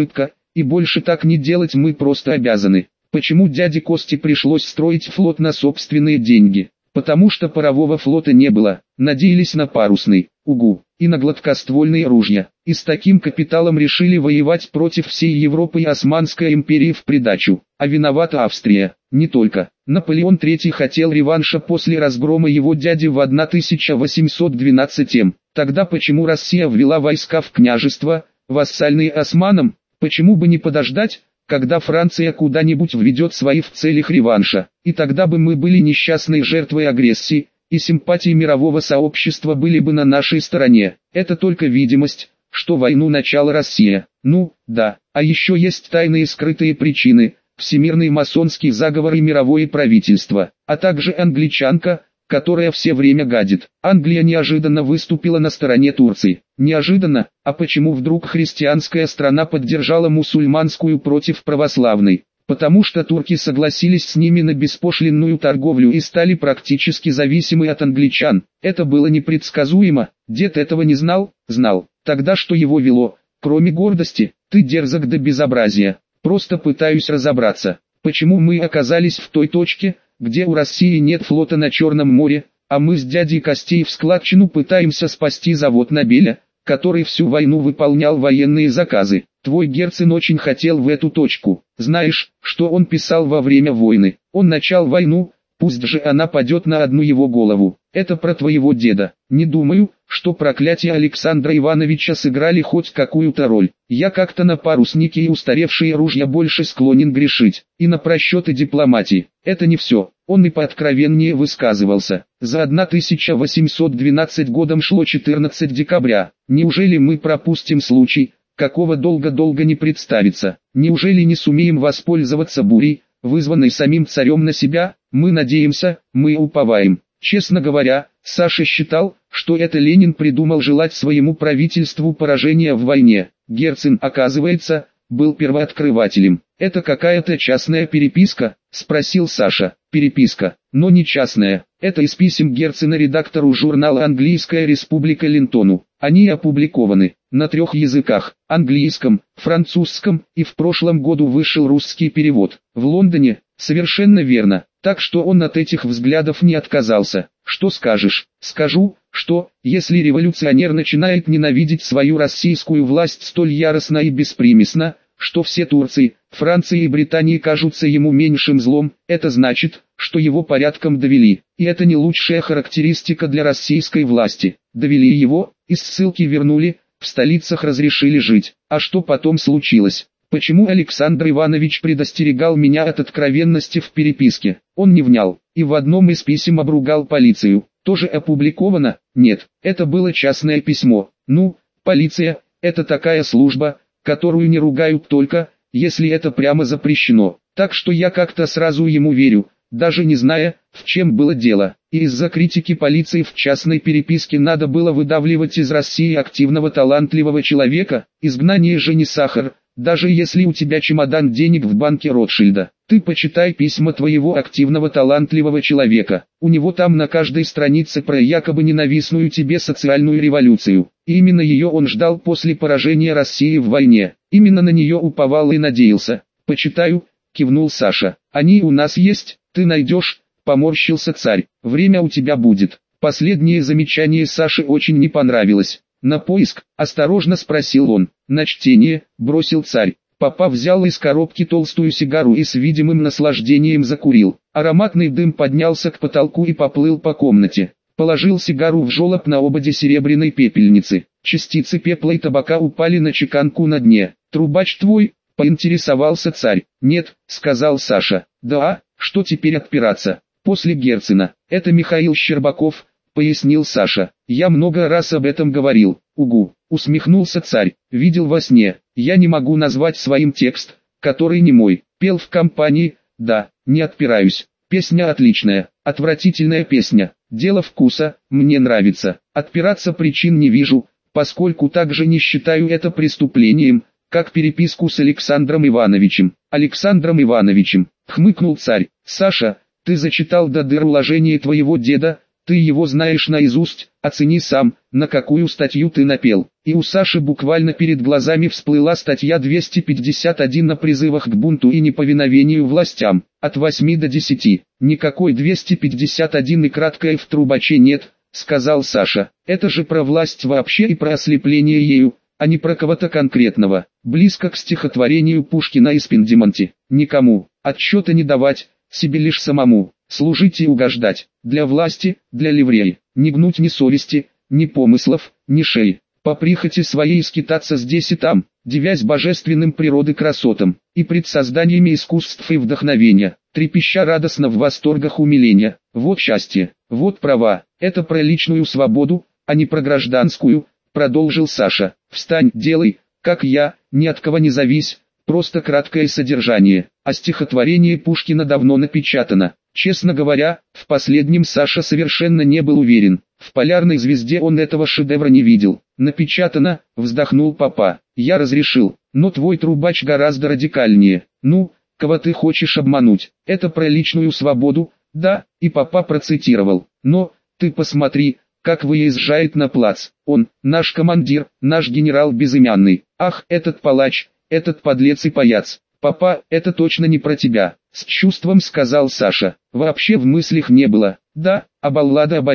и больше так не делать мы просто обязаны. Почему дяде Косте пришлось строить флот на собственные деньги? Потому что парового флота не было, надеялись на парусный, угу, и на гладкоствольные ружья. И с таким капиталом решили воевать против всей Европы и Османской империи в придачу. А виновата Австрия, не только. Наполеон III хотел реванша после разгрома его дяди в 1812. Тогда почему Россия ввела войска в княжество, вассальные Османам? Почему бы не подождать, когда Франция куда-нибудь введет свои в целях реванша, и тогда бы мы были несчастной жертвой агрессии, и симпатии мирового сообщества были бы на нашей стороне. Это только видимость, что войну начала Россия. Ну, да, а еще есть тайные скрытые причины, всемирный масонский заговор и мировое правительство, а также англичанка, которая все время гадит. Англия неожиданно выступила на стороне Турции. Неожиданно, а почему вдруг христианская страна поддержала мусульманскую против православной? Потому что турки согласились с ними на беспошлинную торговлю и стали практически зависимы от англичан. Это было непредсказуемо. Дед этого не знал? Знал. Тогда что его вело? Кроме гордости, ты дерзок до безобразия. Просто пытаюсь разобраться, почему мы оказались в той точке, где у России нет флота на Черном море, а мы с дядей Костей в складчину пытаемся спасти завод Нобеля, который всю войну выполнял военные заказы. Твой Герцен очень хотел в эту точку. Знаешь, что он писал во время войны? Он начал войну, пусть же она падет на одну его голову. Это про твоего деда. Не думаю, что проклятия Александра Ивановича сыграли хоть какую-то роль. Я как-то на парусники и устаревшие ружья больше склонен грешить. И на просчеты дипломатии. Это не все. Он и пооткровеннее высказывался. За 1812 годом шло 14 декабря. Неужели мы пропустим случай, какого долго-долго не представится? Неужели не сумеем воспользоваться бурей, вызванной самим царем на себя? Мы надеемся, мы уповаем. Честно говоря, Саша считал, что это Ленин придумал желать своему правительству поражения в войне. Герцен, оказывается, был первооткрывателем. «Это какая-то частная переписка?» – спросил Саша. «Переписка, но не частная. Это из писем Герцена редактору журнала «Английская республика» Линтону. Они опубликованы на 3 языках – английском, французском, и в прошлом году вышел русский перевод. В Лондоне, совершенно верно, так что он от этих взглядов не отказался. Что скажешь? Скажу, что, если революционер начинает ненавидеть свою российскую власть столь яростно и беспримесно, что все Турции, Франции и Британии кажутся ему меньшим злом, это значит, что его порядком довели. И это не лучшая характеристика для российской власти. Довели его, из ссылки вернули, в столицах разрешили жить. А что потом случилось? Почему Александр Иванович предостерегал меня от откровенности в переписке? Он не внял, и в одном из писем обругал полицию. Тоже опубликовано? Нет, это было частное письмо. Ну, полиция, это такая служба, которую не ругают только, если это прямо запрещено. Так что я как-то сразу ему верю, даже не зная, в чем было дело. И из-за критики полиции в частной переписке надо было выдавливать из России активного талантливого человека. Изгнание же не сахар, даже если у тебя чемодан денег в банке Ротшильда. Ты почитай письма твоего активного талантливого человека. У него там на каждой странице про якобы ненавистную тебе социальную революцию. И именно ее он ждал после поражения России в войне. Именно на нее уповал и надеялся. «Почитаю», — кивнул Саша. «Они у нас есть, ты найдешь», — поморщился царь. «Время у тебя будет». Последнее замечание Саше очень не понравилось. «На поиск?» – осторожно спросил он. «На чтение», – бросил царь. Папа взял из коробки толстую сигару и с видимым наслаждением закурил. Ароматный дым поднялся к потолку и поплыл по комнате. Положил сигару в желоб на ободе серебряной пепельницы. Частицы пепла и табака упали на чеканку на дне. «Трубач твой?» – поинтересовался царь. «Нет», – сказал Саша. «Да, что теперь отпираться?» «После Герцена. Это Михаил Щербаков», — пояснил Саша. «Я много раз об этом говорил». «Угу», — усмехнулся царь. «Видел во сне. Я не могу назвать своим текст, который не мой. Пел в компании, да, не отпираюсь. Песня отличная, отвратительная песня. Дело вкуса, мне нравится. Отпираться причин не вижу, поскольку также не считаю это преступлением, как переписку с Александром Ивановичем». «Александром Ивановичем», — хмыкнул царь. «Саша, ты зачитал до дыр уложение твоего деда, Ты его знаешь наизусть, оцени сам, на какую статью ты напел. И у Саши буквально перед глазами всплыла статья 251 о призывах к бунту и неповиновению властям, от 8 до 10. Никакой 251 и краткое в трубаче нет, сказал Саша. Это же про власть вообще и про ослепление ею, а не про кого-то конкретного. Близко к стихотворению Пушкина и Спиндимонти. Никому отчета не давать, себе лишь самому служить и угождать. Для власти, для ливреи, не гнуть ни совести, ни помыслов, ни шеи. По прихоти своей скитаться здесь и там, дивясь божественным природы красотам, и пред созданиями искусств и вдохновения, трепеща радостно в восторгах умиления. Вот счастье, вот права, это про личную свободу, а не про гражданскую, продолжил Саша. Встань, делай, как я, ни от кого не завись, просто краткое содержание. А стихотворение Пушкина давно напечатано. Честно говоря, в последнем Саша совершенно не был уверен. В «Полярной звезде» он этого шедевра не видел. Напечатано, вздохнул папа. Я разрешил, но твой трубач гораздо радикальнее. Ну, кого ты хочешь обмануть? Это про личную свободу, да, и папа процитировал. Но, ты посмотри, как выезжает на плац. Он, наш командир, наш генерал безымянный. Ах, этот палач, этот подлец и паяц. Папа, это точно не про тебя, с чувством сказал Саша. Вообще в мыслях не было. Да, а баллада о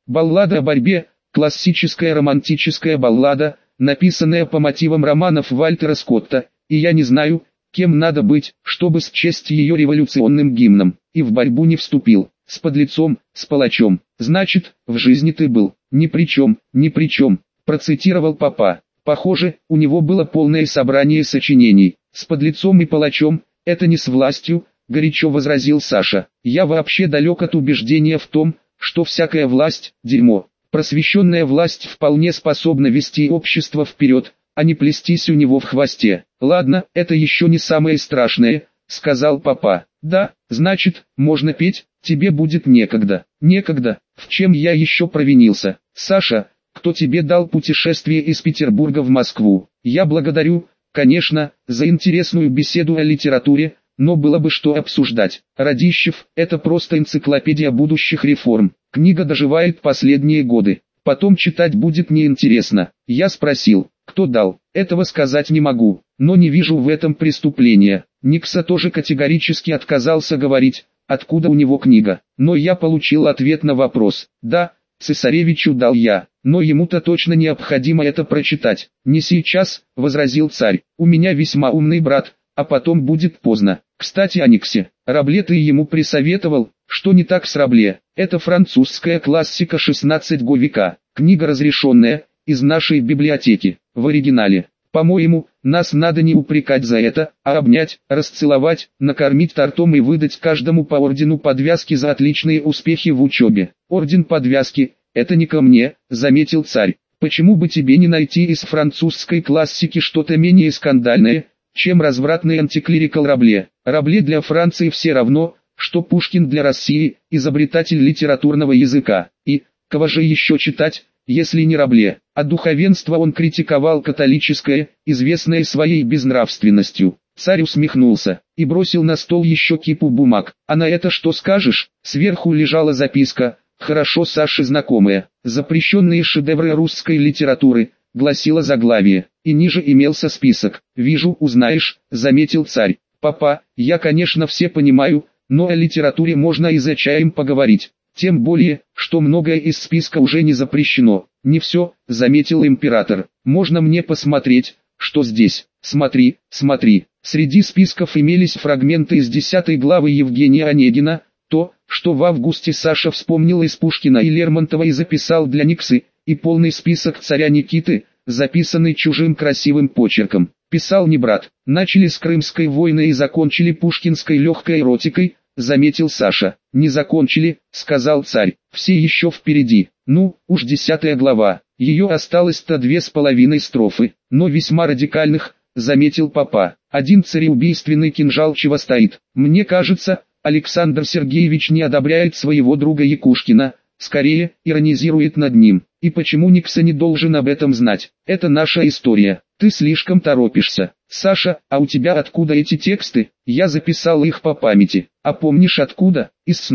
борьбе, классическая романтическая баллада, написанная по мотивам романов Вальтера Скотта, и я не знаю, кем надо быть, чтобы счесть ее революционным гимном, и в борьбу не вступил, с подлецом, с палачом. Значит, в жизни ты был, ни при чем, процитировал папа. Похоже, у него было полное собрание сочинений. С подлецом и палачом, это не с властью, горячо возразил Саша. Я вообще далек от убеждения в том, что всякая власть – дерьмо. Просвещенная власть вполне способна вести общество вперед, а не плестись у него в хвосте. Ладно, это еще не самое страшное, сказал папа. Да, значит, можно петь, тебе будет некогда. Некогда, в чем я еще провинился? Саша, кто тебе дал путешествие из Петербурга в Москву? Я благодарю, конечно, за интересную беседу о литературе, но было бы что обсуждать. Радищев – это просто энциклопедия будущих реформ. Книга доживает последние годы. Потом читать будет неинтересно. Я спросил, кто дал. Этого сказать не могу, но не вижу в этом преступления. Никса тоже категорически отказался говорить, откуда у него книга. Но я получил ответ на вопрос. Да, цесаревичу дал я, но ему-то точно необходимо это прочитать. Не сейчас, возразил царь. У меня весьма умный брат, а потом будет поздно. Кстати о Никсе. Рабле ты ему присоветовал, что не так с Рабле. Это французская классика 16 века. Книга разрешенная, из нашей библиотеки, в оригинале. По-моему, нас надо не упрекать за это, а обнять, расцеловать, накормить тортом и выдать каждому по ордену подвязки за отличные успехи в учебе. Орден подвязки, это не ко мне, заметил царь. Почему бы тебе не найти из французской классики что-то менее скандальное, чем развратный антиклирикал Рабле? Рабле для Франции все равно, что Пушкин для России, изобретатель литературного языка. И, кого же еще читать, если не Рабле? А духовенство он критиковал католическое, известное своей безнравственностью. Царь усмехнулся и бросил на стол еще кипу бумаг. А на это что скажешь? Сверху лежала записка, хорошо Саше знакомая. «Запрещенные шедевры русской литературы», гласило заглавие, и ниже имелся список. «Вижу, узнаешь», заметил царь. «Папа, я конечно все понимаю, но о литературе можно и за чаем поговорить. Тем более, что многое из списка уже не запрещено». «Не все», заметил император. «Можно мне посмотреть, что здесь?» «Смотри, смотри». Среди списков имелись фрагменты из 10 главы Евгения Онегина, то, что в августе Саша вспомнил из Пушкина и Лермонтова и записал для Никсы, и полный список царя Никиты, записанный чужим красивым почерком. Писал не брат. Начали с Крымской войны и закончили пушкинской легкой эротикой, заметил Саша. Не закончили, сказал царь, все еще впереди. Ну, уж 10 глава, ее осталось-то 2,5 строфы, но весьма радикальных, заметил папа. Один цареубийственный кинжал чего стоит. Мне кажется, Александр Сергеевич не одобряет своего друга Якушкина, скорее, иронизирует над ним. И почему Никса не должен об этом знать? Это наша история. Ты слишком торопишься. Саша, а у тебя откуда эти тексты? Я записал их по памяти. А помнишь откуда? Из снов.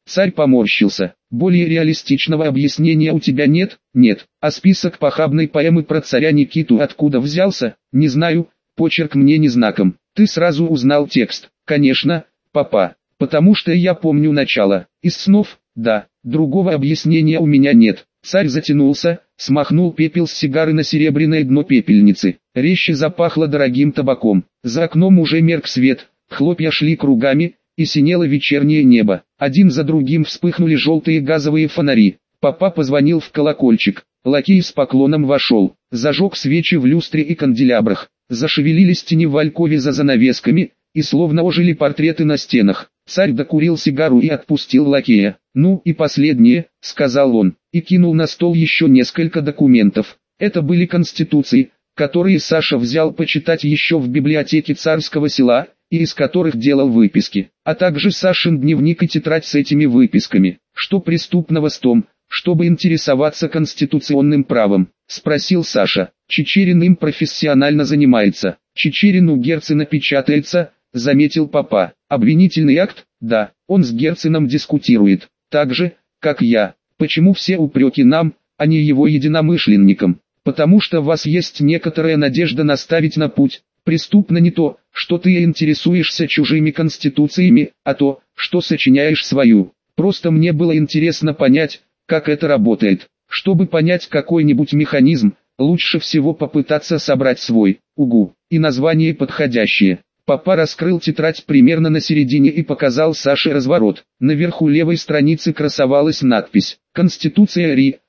Царь поморщился. Более реалистичного объяснения у тебя нет? Нет. А список похабной поэмы про царя Никиту откуда взялся? Не знаю, почерк мне не знаком. Ты сразу узнал текст? Конечно, папа. Потому что я помню начало. Из снов? Да. Другого объяснения у меня нет. Царь затянулся, смахнул пепел с сигары на серебряное дно пепельницы. Резче запахло дорогим табаком. За окном уже мерк свет, хлопья шли кругами, и синело вечернее небо. Один за другим вспыхнули желтые газовые фонари. Папа позвонил в колокольчик. Лакей с поклоном вошел, зажег свечи в люстре и канделябрах. Зашевелились тени в алькове за занавесками, и словно ожили портреты на стенах. Царь докурил сигару и отпустил лакея. «Ну и последнее», — сказал он, и кинул на стол еще несколько документов. Это были конституции, которые Саша взял почитать еще в библиотеке Царского Села, и из которых делал выписки, а также Сашин дневник и тетрадь с этими выписками. «Что преступного с том, чтобы интересоваться конституционным правом?» — спросил Саша. «Чичерин им профессионально занимается. Чичерин у Герцена печатается», — заметил папа. «Обвинительный акт? Да, он с Герценом дискутирует. Так же, как я. Почему все упреки нам, а не его единомышленникам? Потому что у вас есть некоторая надежда наставить на путь. Преступно не то, что ты интересуешься чужими конституциями, а то, что сочиняешь свою. Просто мне было интересно понять, как это работает. Чтобы понять какой-нибудь механизм, лучше всего попытаться собрать свой. Угу. И название подходящее». Папа раскрыл тетрадь примерно на середине и показал Саше разворот. Наверху левой страницы красовалась надпись «Конституция Ри,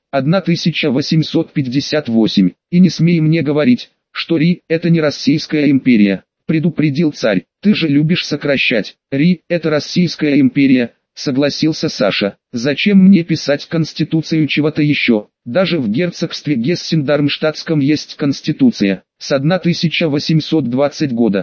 1858». «И не смей мне говорить, что Ри – это не Российская империя», – предупредил царь. «Ты же любишь сокращать. Ри – это Российская империя», – согласился Саша. «Зачем мне писать конституцию чего-то еще? Даже в герцогстве Гессен-Дармштадтском есть конституция. С 1820 года,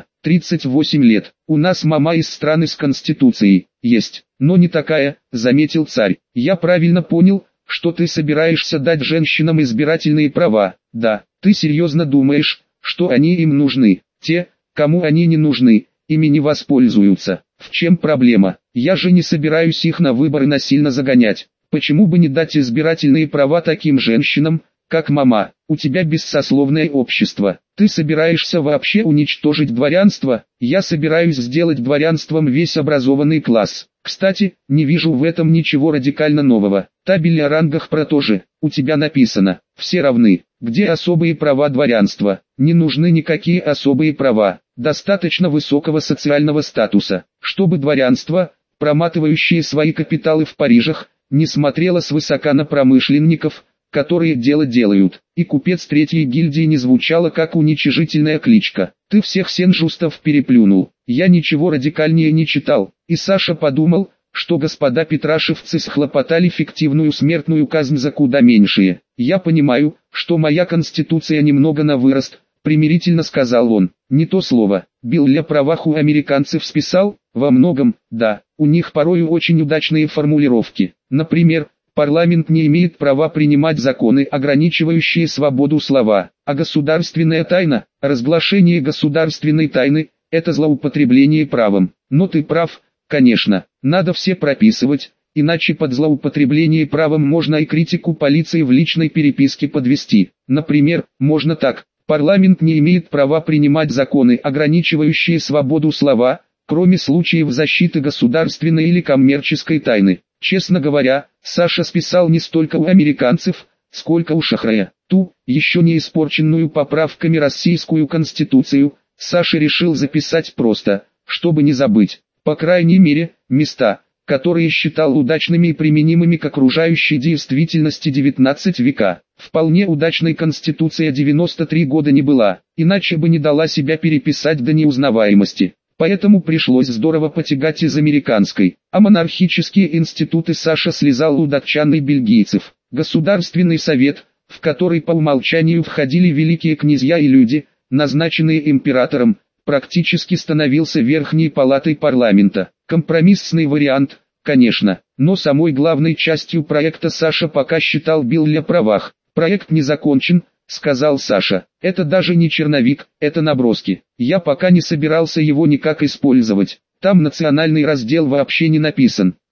38 лет. У нас мама из страны с конституцией. Есть, но не такая», – заметил царь. «Я правильно понял, что ты собираешься дать женщинам избирательные права? Да, ты серьезно думаешь, что они им нужны? Те, кому они не нужны, ими не воспользуются. В чем проблема? Я же не собираюсь их на выборы насильно загонять. Почему бы не дать избирательные права таким женщинам, как мама? У тебя бессословное общество. Ты собираешься вообще уничтожить дворянство? Я собираюсь сделать дворянством весь образованный класс. Кстати, не вижу в этом ничего радикально нового. Табель о рангах про то же. У тебя написано: все равны. Где особые права дворянства? Не нужны никакие особые права. Достаточно высокого социального статуса, чтобы дворянство, проматывающее свои капиталы в Парижах, не смотрело свысока на промышленников, которые дело делают, и купец третьей гильдии не звучало как уничижительная кличка. Ты всех сенжустов переплюнул. Я ничего радикальнее не читал, и Саша подумал, что господа петрашевцы схлопотали фиктивную смертную казнь за куда меньшие. «Я понимаю, что моя конституция немного на вырост», — примирительно сказал он. «Не то слово. Билл о правах у американцев списал? Во многом, да. У них порою очень удачные формулировки. Например, парламент не имеет права принимать законы, ограничивающие свободу слова, а государственная тайна, разглашение государственной тайны – это злоупотребление правом. Но ты прав, конечно, надо все прописывать, иначе под злоупотребление правом можно и критику полиции в личной переписке подвести. Например, можно так: парламент не имеет права принимать законы, ограничивающие свободу слова, кроме случаев защиты государственной или коммерческой тайны. Честно говоря, Саша списал не столько у американцев, сколько у Шахрая. Ту, еще не испорченную поправками российскую конституцию, Саша решил записать просто, чтобы не забыть. По крайней мере, места, которые считал удачными и применимыми к окружающей действительности 19 века. Вполне удачной конституция 93 года не была, иначе бы не дала себя переписать до неузнаваемости. Поэтому пришлось здорово потягать из американской, а монархические институты Саша слезал у датчан и бельгийцев. Государственный совет, в который по умолчанию входили великие князья и люди, назначенные императором, практически становился верхней палатой парламента. Компромиссный вариант, конечно, но самой главной частью проекта Саша пока считал Билл о правах. «Проект не закончен», — сказал Саша. «Это даже не черновик, это наброски. Я пока не собирался его никак использовать. Там национальный раздел вообще не написан.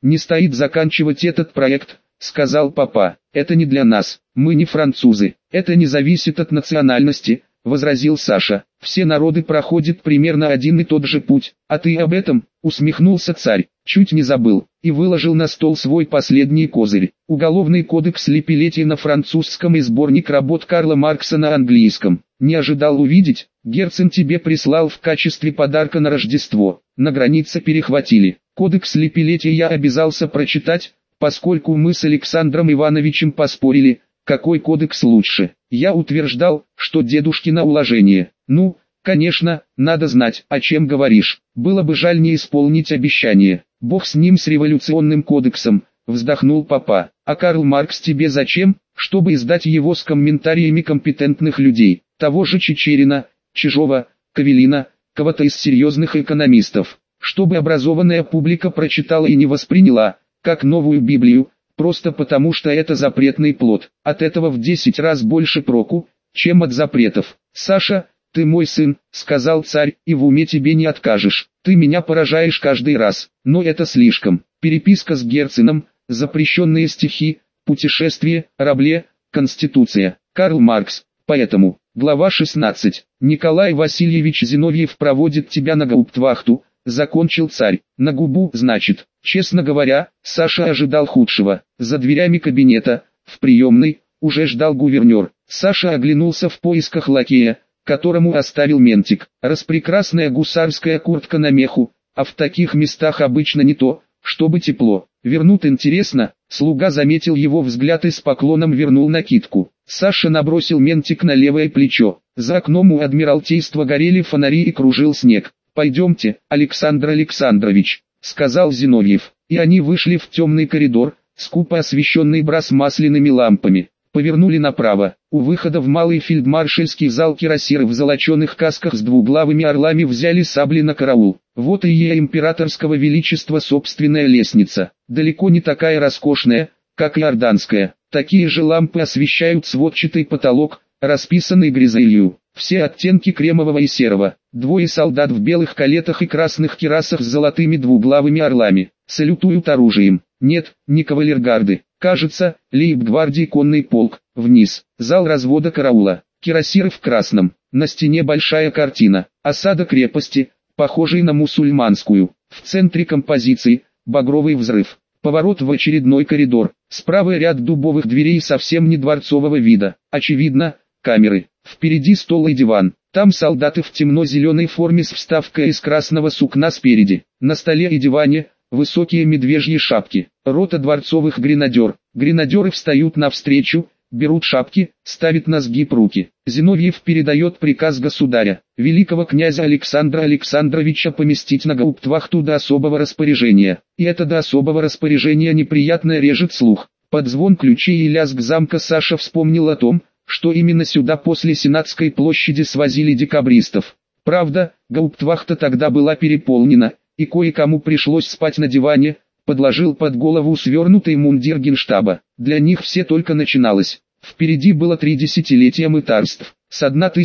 не стоит заканчивать этот проект, сказал папа. Это не для нас, мы не французы, это не зависит от национальности, возразил Саша. Все народы проходят примерно один и тот же путь, а ты об этом, усмехнулся царь, чуть не забыл, и выложил на стол свой последний козырь. Уголовный кодекс Лепелетти на французском и сборник работ Карла Маркса на английском. Не ожидал увидеть, Герцен тебе прислал в качестве подарка на Рождество. На границе перехватили. Кодекс Лепелетти я обязался прочитать, поскольку мы с Александром Ивановичем поспорили, какой кодекс лучше. Я утверждал, что дедушкино уложение. Ну, конечно, надо знать, о чем говоришь. Было бы жаль не исполнить обещание. Бог с ним, с революционным кодексом, вздохнул папа. А Карл Маркс тебе зачем? Чтобы издать его с комментариями компетентных людей. Того же Чичерина, Чижова, Кавелина, кого-то из серьезных экономистов. Чтобы образованная публика прочитала и не восприняла, как новую Библию, просто потому что это запретный плод. От этого в 10 раз больше проку, чем от запретов. Саша, ты мой сын, сказал царь, и в уме тебе не откажешь. Ты меня поражаешь каждый раз, но это слишком. Переписка с Герценом, запрещенные стихи, путешествие, Рабле, Конституция, Карл Маркс. Поэтому, глава 16. Николай Васильевич Зиновьев проводит тебя на гауптвахту, закончил царь. На губу, значит. Честно говоря, Саша ожидал худшего. За дверями кабинета, в приемной, уже ждал гувернер. Саша оглянулся в поисках лакея, которому оставил ментик. Распрекрасная гусарская куртка на меху, а в таких местах обычно не то, чтобы тепло. Вернут, интересно. Слуга заметил его взгляд и с поклоном вернул накидку. Саша набросил ментик на левое плечо. За окном у Адмиралтейства горели фонари и кружил снег. «Пойдемте, Александр Александрович», — сказал Зиновьев. И они вышли в темный коридор, скупо освещенный брас-масляными лампами. Повернули направо. У выхода в малый фельдмаршальский зал кирасиры в золоченых касках с двуглавыми орлами взяли сабли на караул. Вот и ее императорского величества собственная лестница. Далеко не такая роскошная, как иорданская. Такие же лампы освещают сводчатый потолок, расписанный гризелью. Все оттенки кремового и серого. Двое солдат в белых калетах и красных кирасах с золотыми двуглавыми орлами. Салютуют оружием. Нет, не кавалергарды. Кажется, лейб-гвардии конный полк. Вниз. Зал развода караула. Кирасиры в красном. На стене большая картина. Осада крепости, похожей на мусульманскую. В центре композиции багровый взрыв. Поворот в очередной коридор. Справа ряд дубовых дверей совсем не дворцового вида. Очевидно, камеры. Впереди стол и диван. Там солдаты в темно-зеленой форме с вставкой из красного сукна спереди. На столе и диване высокие медвежьи шапки. Рота дворцовых гренадер. Гренадеры встают навстречу, берут шапки, ставят на сгиб руки. Зиновьев передает приказ государя, великого князя Александра Александровича, поместить на гауптвахту до особого распоряжения. И это до особого распоряжения неприятно режет слух. Под звон ключей и лязг замка Саша вспомнил о том, что именно сюда после Сенатской площади свозили декабристов. Правда, гауптвахта тогда была переполнена, и кое-кому пришлось спать на диване, подложил под голову свернутый мундир генштаба. Для них все только начиналось. Впереди было 3 десятилетия мытарств. С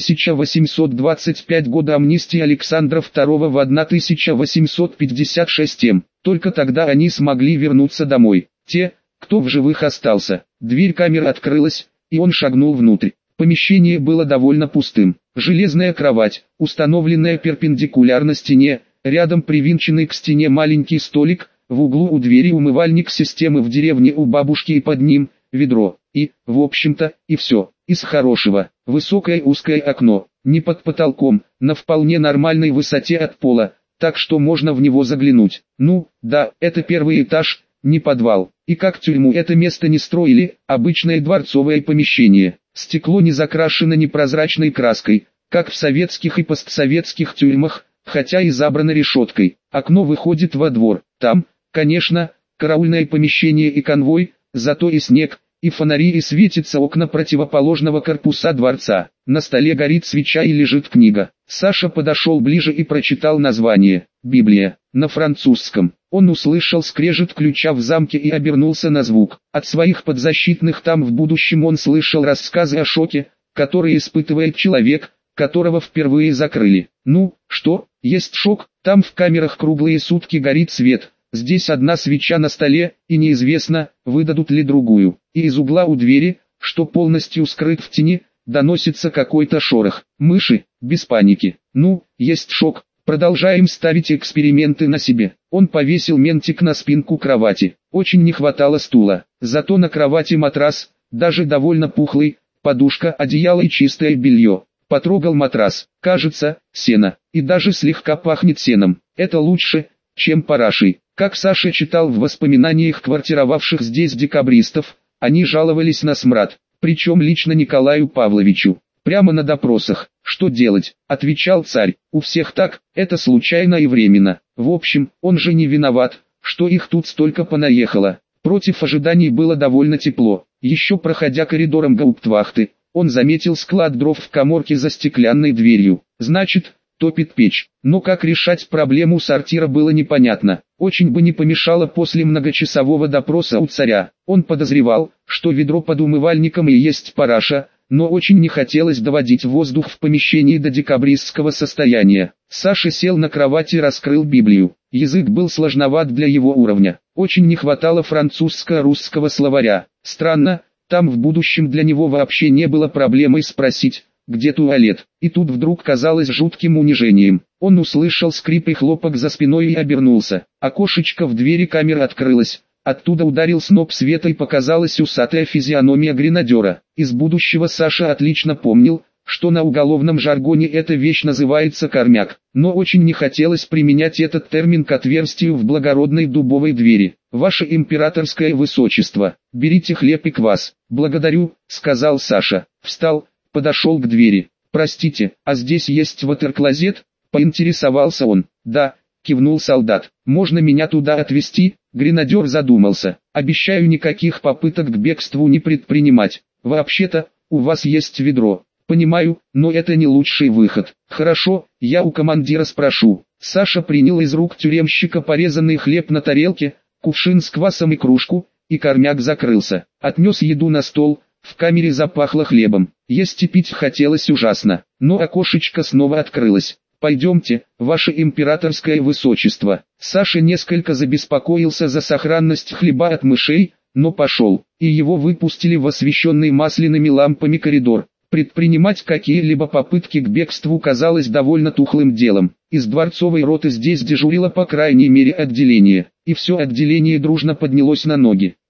1825 года амнистии Александра II в 1856. Только тогда они смогли вернуться домой. Те, кто в живых остался. Дверь камеры открылась, и он шагнул внутрь. Помещение было довольно пустым. Железная кровать, установленная перпендикулярно стене, рядом привинченный к стене маленький столик, в углу у двери умывальник системы в деревне у бабушки и под ним ведро. И, в общем-то, и все. Из хорошего. Высокое узкое окно, не под потолком, на вполне нормальной высоте от пола, так что можно в него заглянуть. Ну, да, это первый этаж, не подвал. И как тюрьму это место не строили, обычное дворцовое помещение. Стекло не закрашено непрозрачной краской, как в советских и постсоветских тюрьмах, хотя и забрано решеткой. Окно выходит во двор. Там, конечно, караульное помещение и конвой, зато и снег, и фонари, и светятся окна противоположного корпуса дворца. На столе горит свеча и лежит книга. Саша подошел ближе и прочитал название. Библия. На французском. Он услышал скрежет ключа в замке и обернулся на звук. От своих подзащитных там в будущем он слышал рассказы о шоке, который испытывает человек, которого впервые закрыли. Ну, что, есть шок? Там в камерах круглые сутки горит свет, Здесь одна свеча на столе, и неизвестно, выдадут ли другую. И из угла у двери, что полностью скрыт в тени, доносится какой-то шорох. Мыши, без паники. Ну, есть шок. Продолжаем ставить эксперименты на себе. Он повесил ментик на спинку кровати. Очень не хватало стула. Зато на кровати матрас, даже довольно пухлый, подушка, одеяло и чистое белье. Потрогал матрас. Кажется, сено. И даже слегка пахнет сеном. Это лучше, чем парашей. Как Саша читал в воспоминаниях квартировавших здесь декабристов, они жаловались на смрад. Причем лично Николаю Павловичу. Прямо на допросах. Что делать? Отвечал царь. У всех так, это случайно и временно. В общем, он же не виноват, что их тут столько понаехало. Против ожиданий было довольно тепло. Еще проходя коридором гауптвахты, он заметил склад дров в каморке за стеклянной дверью. Значит, топит печь. Но как решать проблему сортира было непонятно. Очень бы не помешало после многочасового допроса у царя. Он подозревал, что ведро под умывальником и есть параша, но очень не хотелось доводить воздух в помещении до декабристского состояния. Саша сел на кровати и раскрыл Библию. Язык был сложноват для его уровня. Очень не хватало французско-русского словаря. Странно, там в будущем для него вообще не было проблемой спросить, где туалет. И тут вдруг казалось жутким унижением. Он услышал скрип и хлопок за спиной и обернулся. Окошечко в двери камеры открылось. Оттуда ударил сноп света и показалась усатая физиономия гренадера. Из будущего Саша отлично помнил, что на уголовном жаргоне эта вещь называется кормяк. Но очень не хотелось применять этот термин к отверстию в благородной дубовой двери. «Ваше императорское высочество, берите хлеб и квас». «Благодарю», — сказал Саша. Встал, подошел к двери. «Простите, а здесь есть ватерклозет?» — поинтересовался он. «Да», — кивнул солдат. «Можно меня туда отвезти?» Гренадер задумался. «Обещаю никаких попыток к бегству не предпринимать. Вообще-то, у вас есть ведро». «Понимаю, но это не лучший выход». «Хорошо, я у командира спрошу». Саша принял из рук тюремщика порезанный хлеб на тарелке, кувшин с квасом и кружку, и кормяк закрылся. Отнес еду на стол, в камере запахло хлебом. Есть и пить хотелось ужасно, но окошечко снова открылось. «Пойдемте, ваше императорское высочество». Саша несколько забеспокоился за сохранность хлеба от мышей, но пошел, и его выпустили в освещенный масляными лампами коридор. Предпринимать какие-либо попытки к бегству казалось довольно тухлым делом. Из дворцовой роты здесь дежурило по крайней мере отделение, и все отделение дружно поднялось на ноги.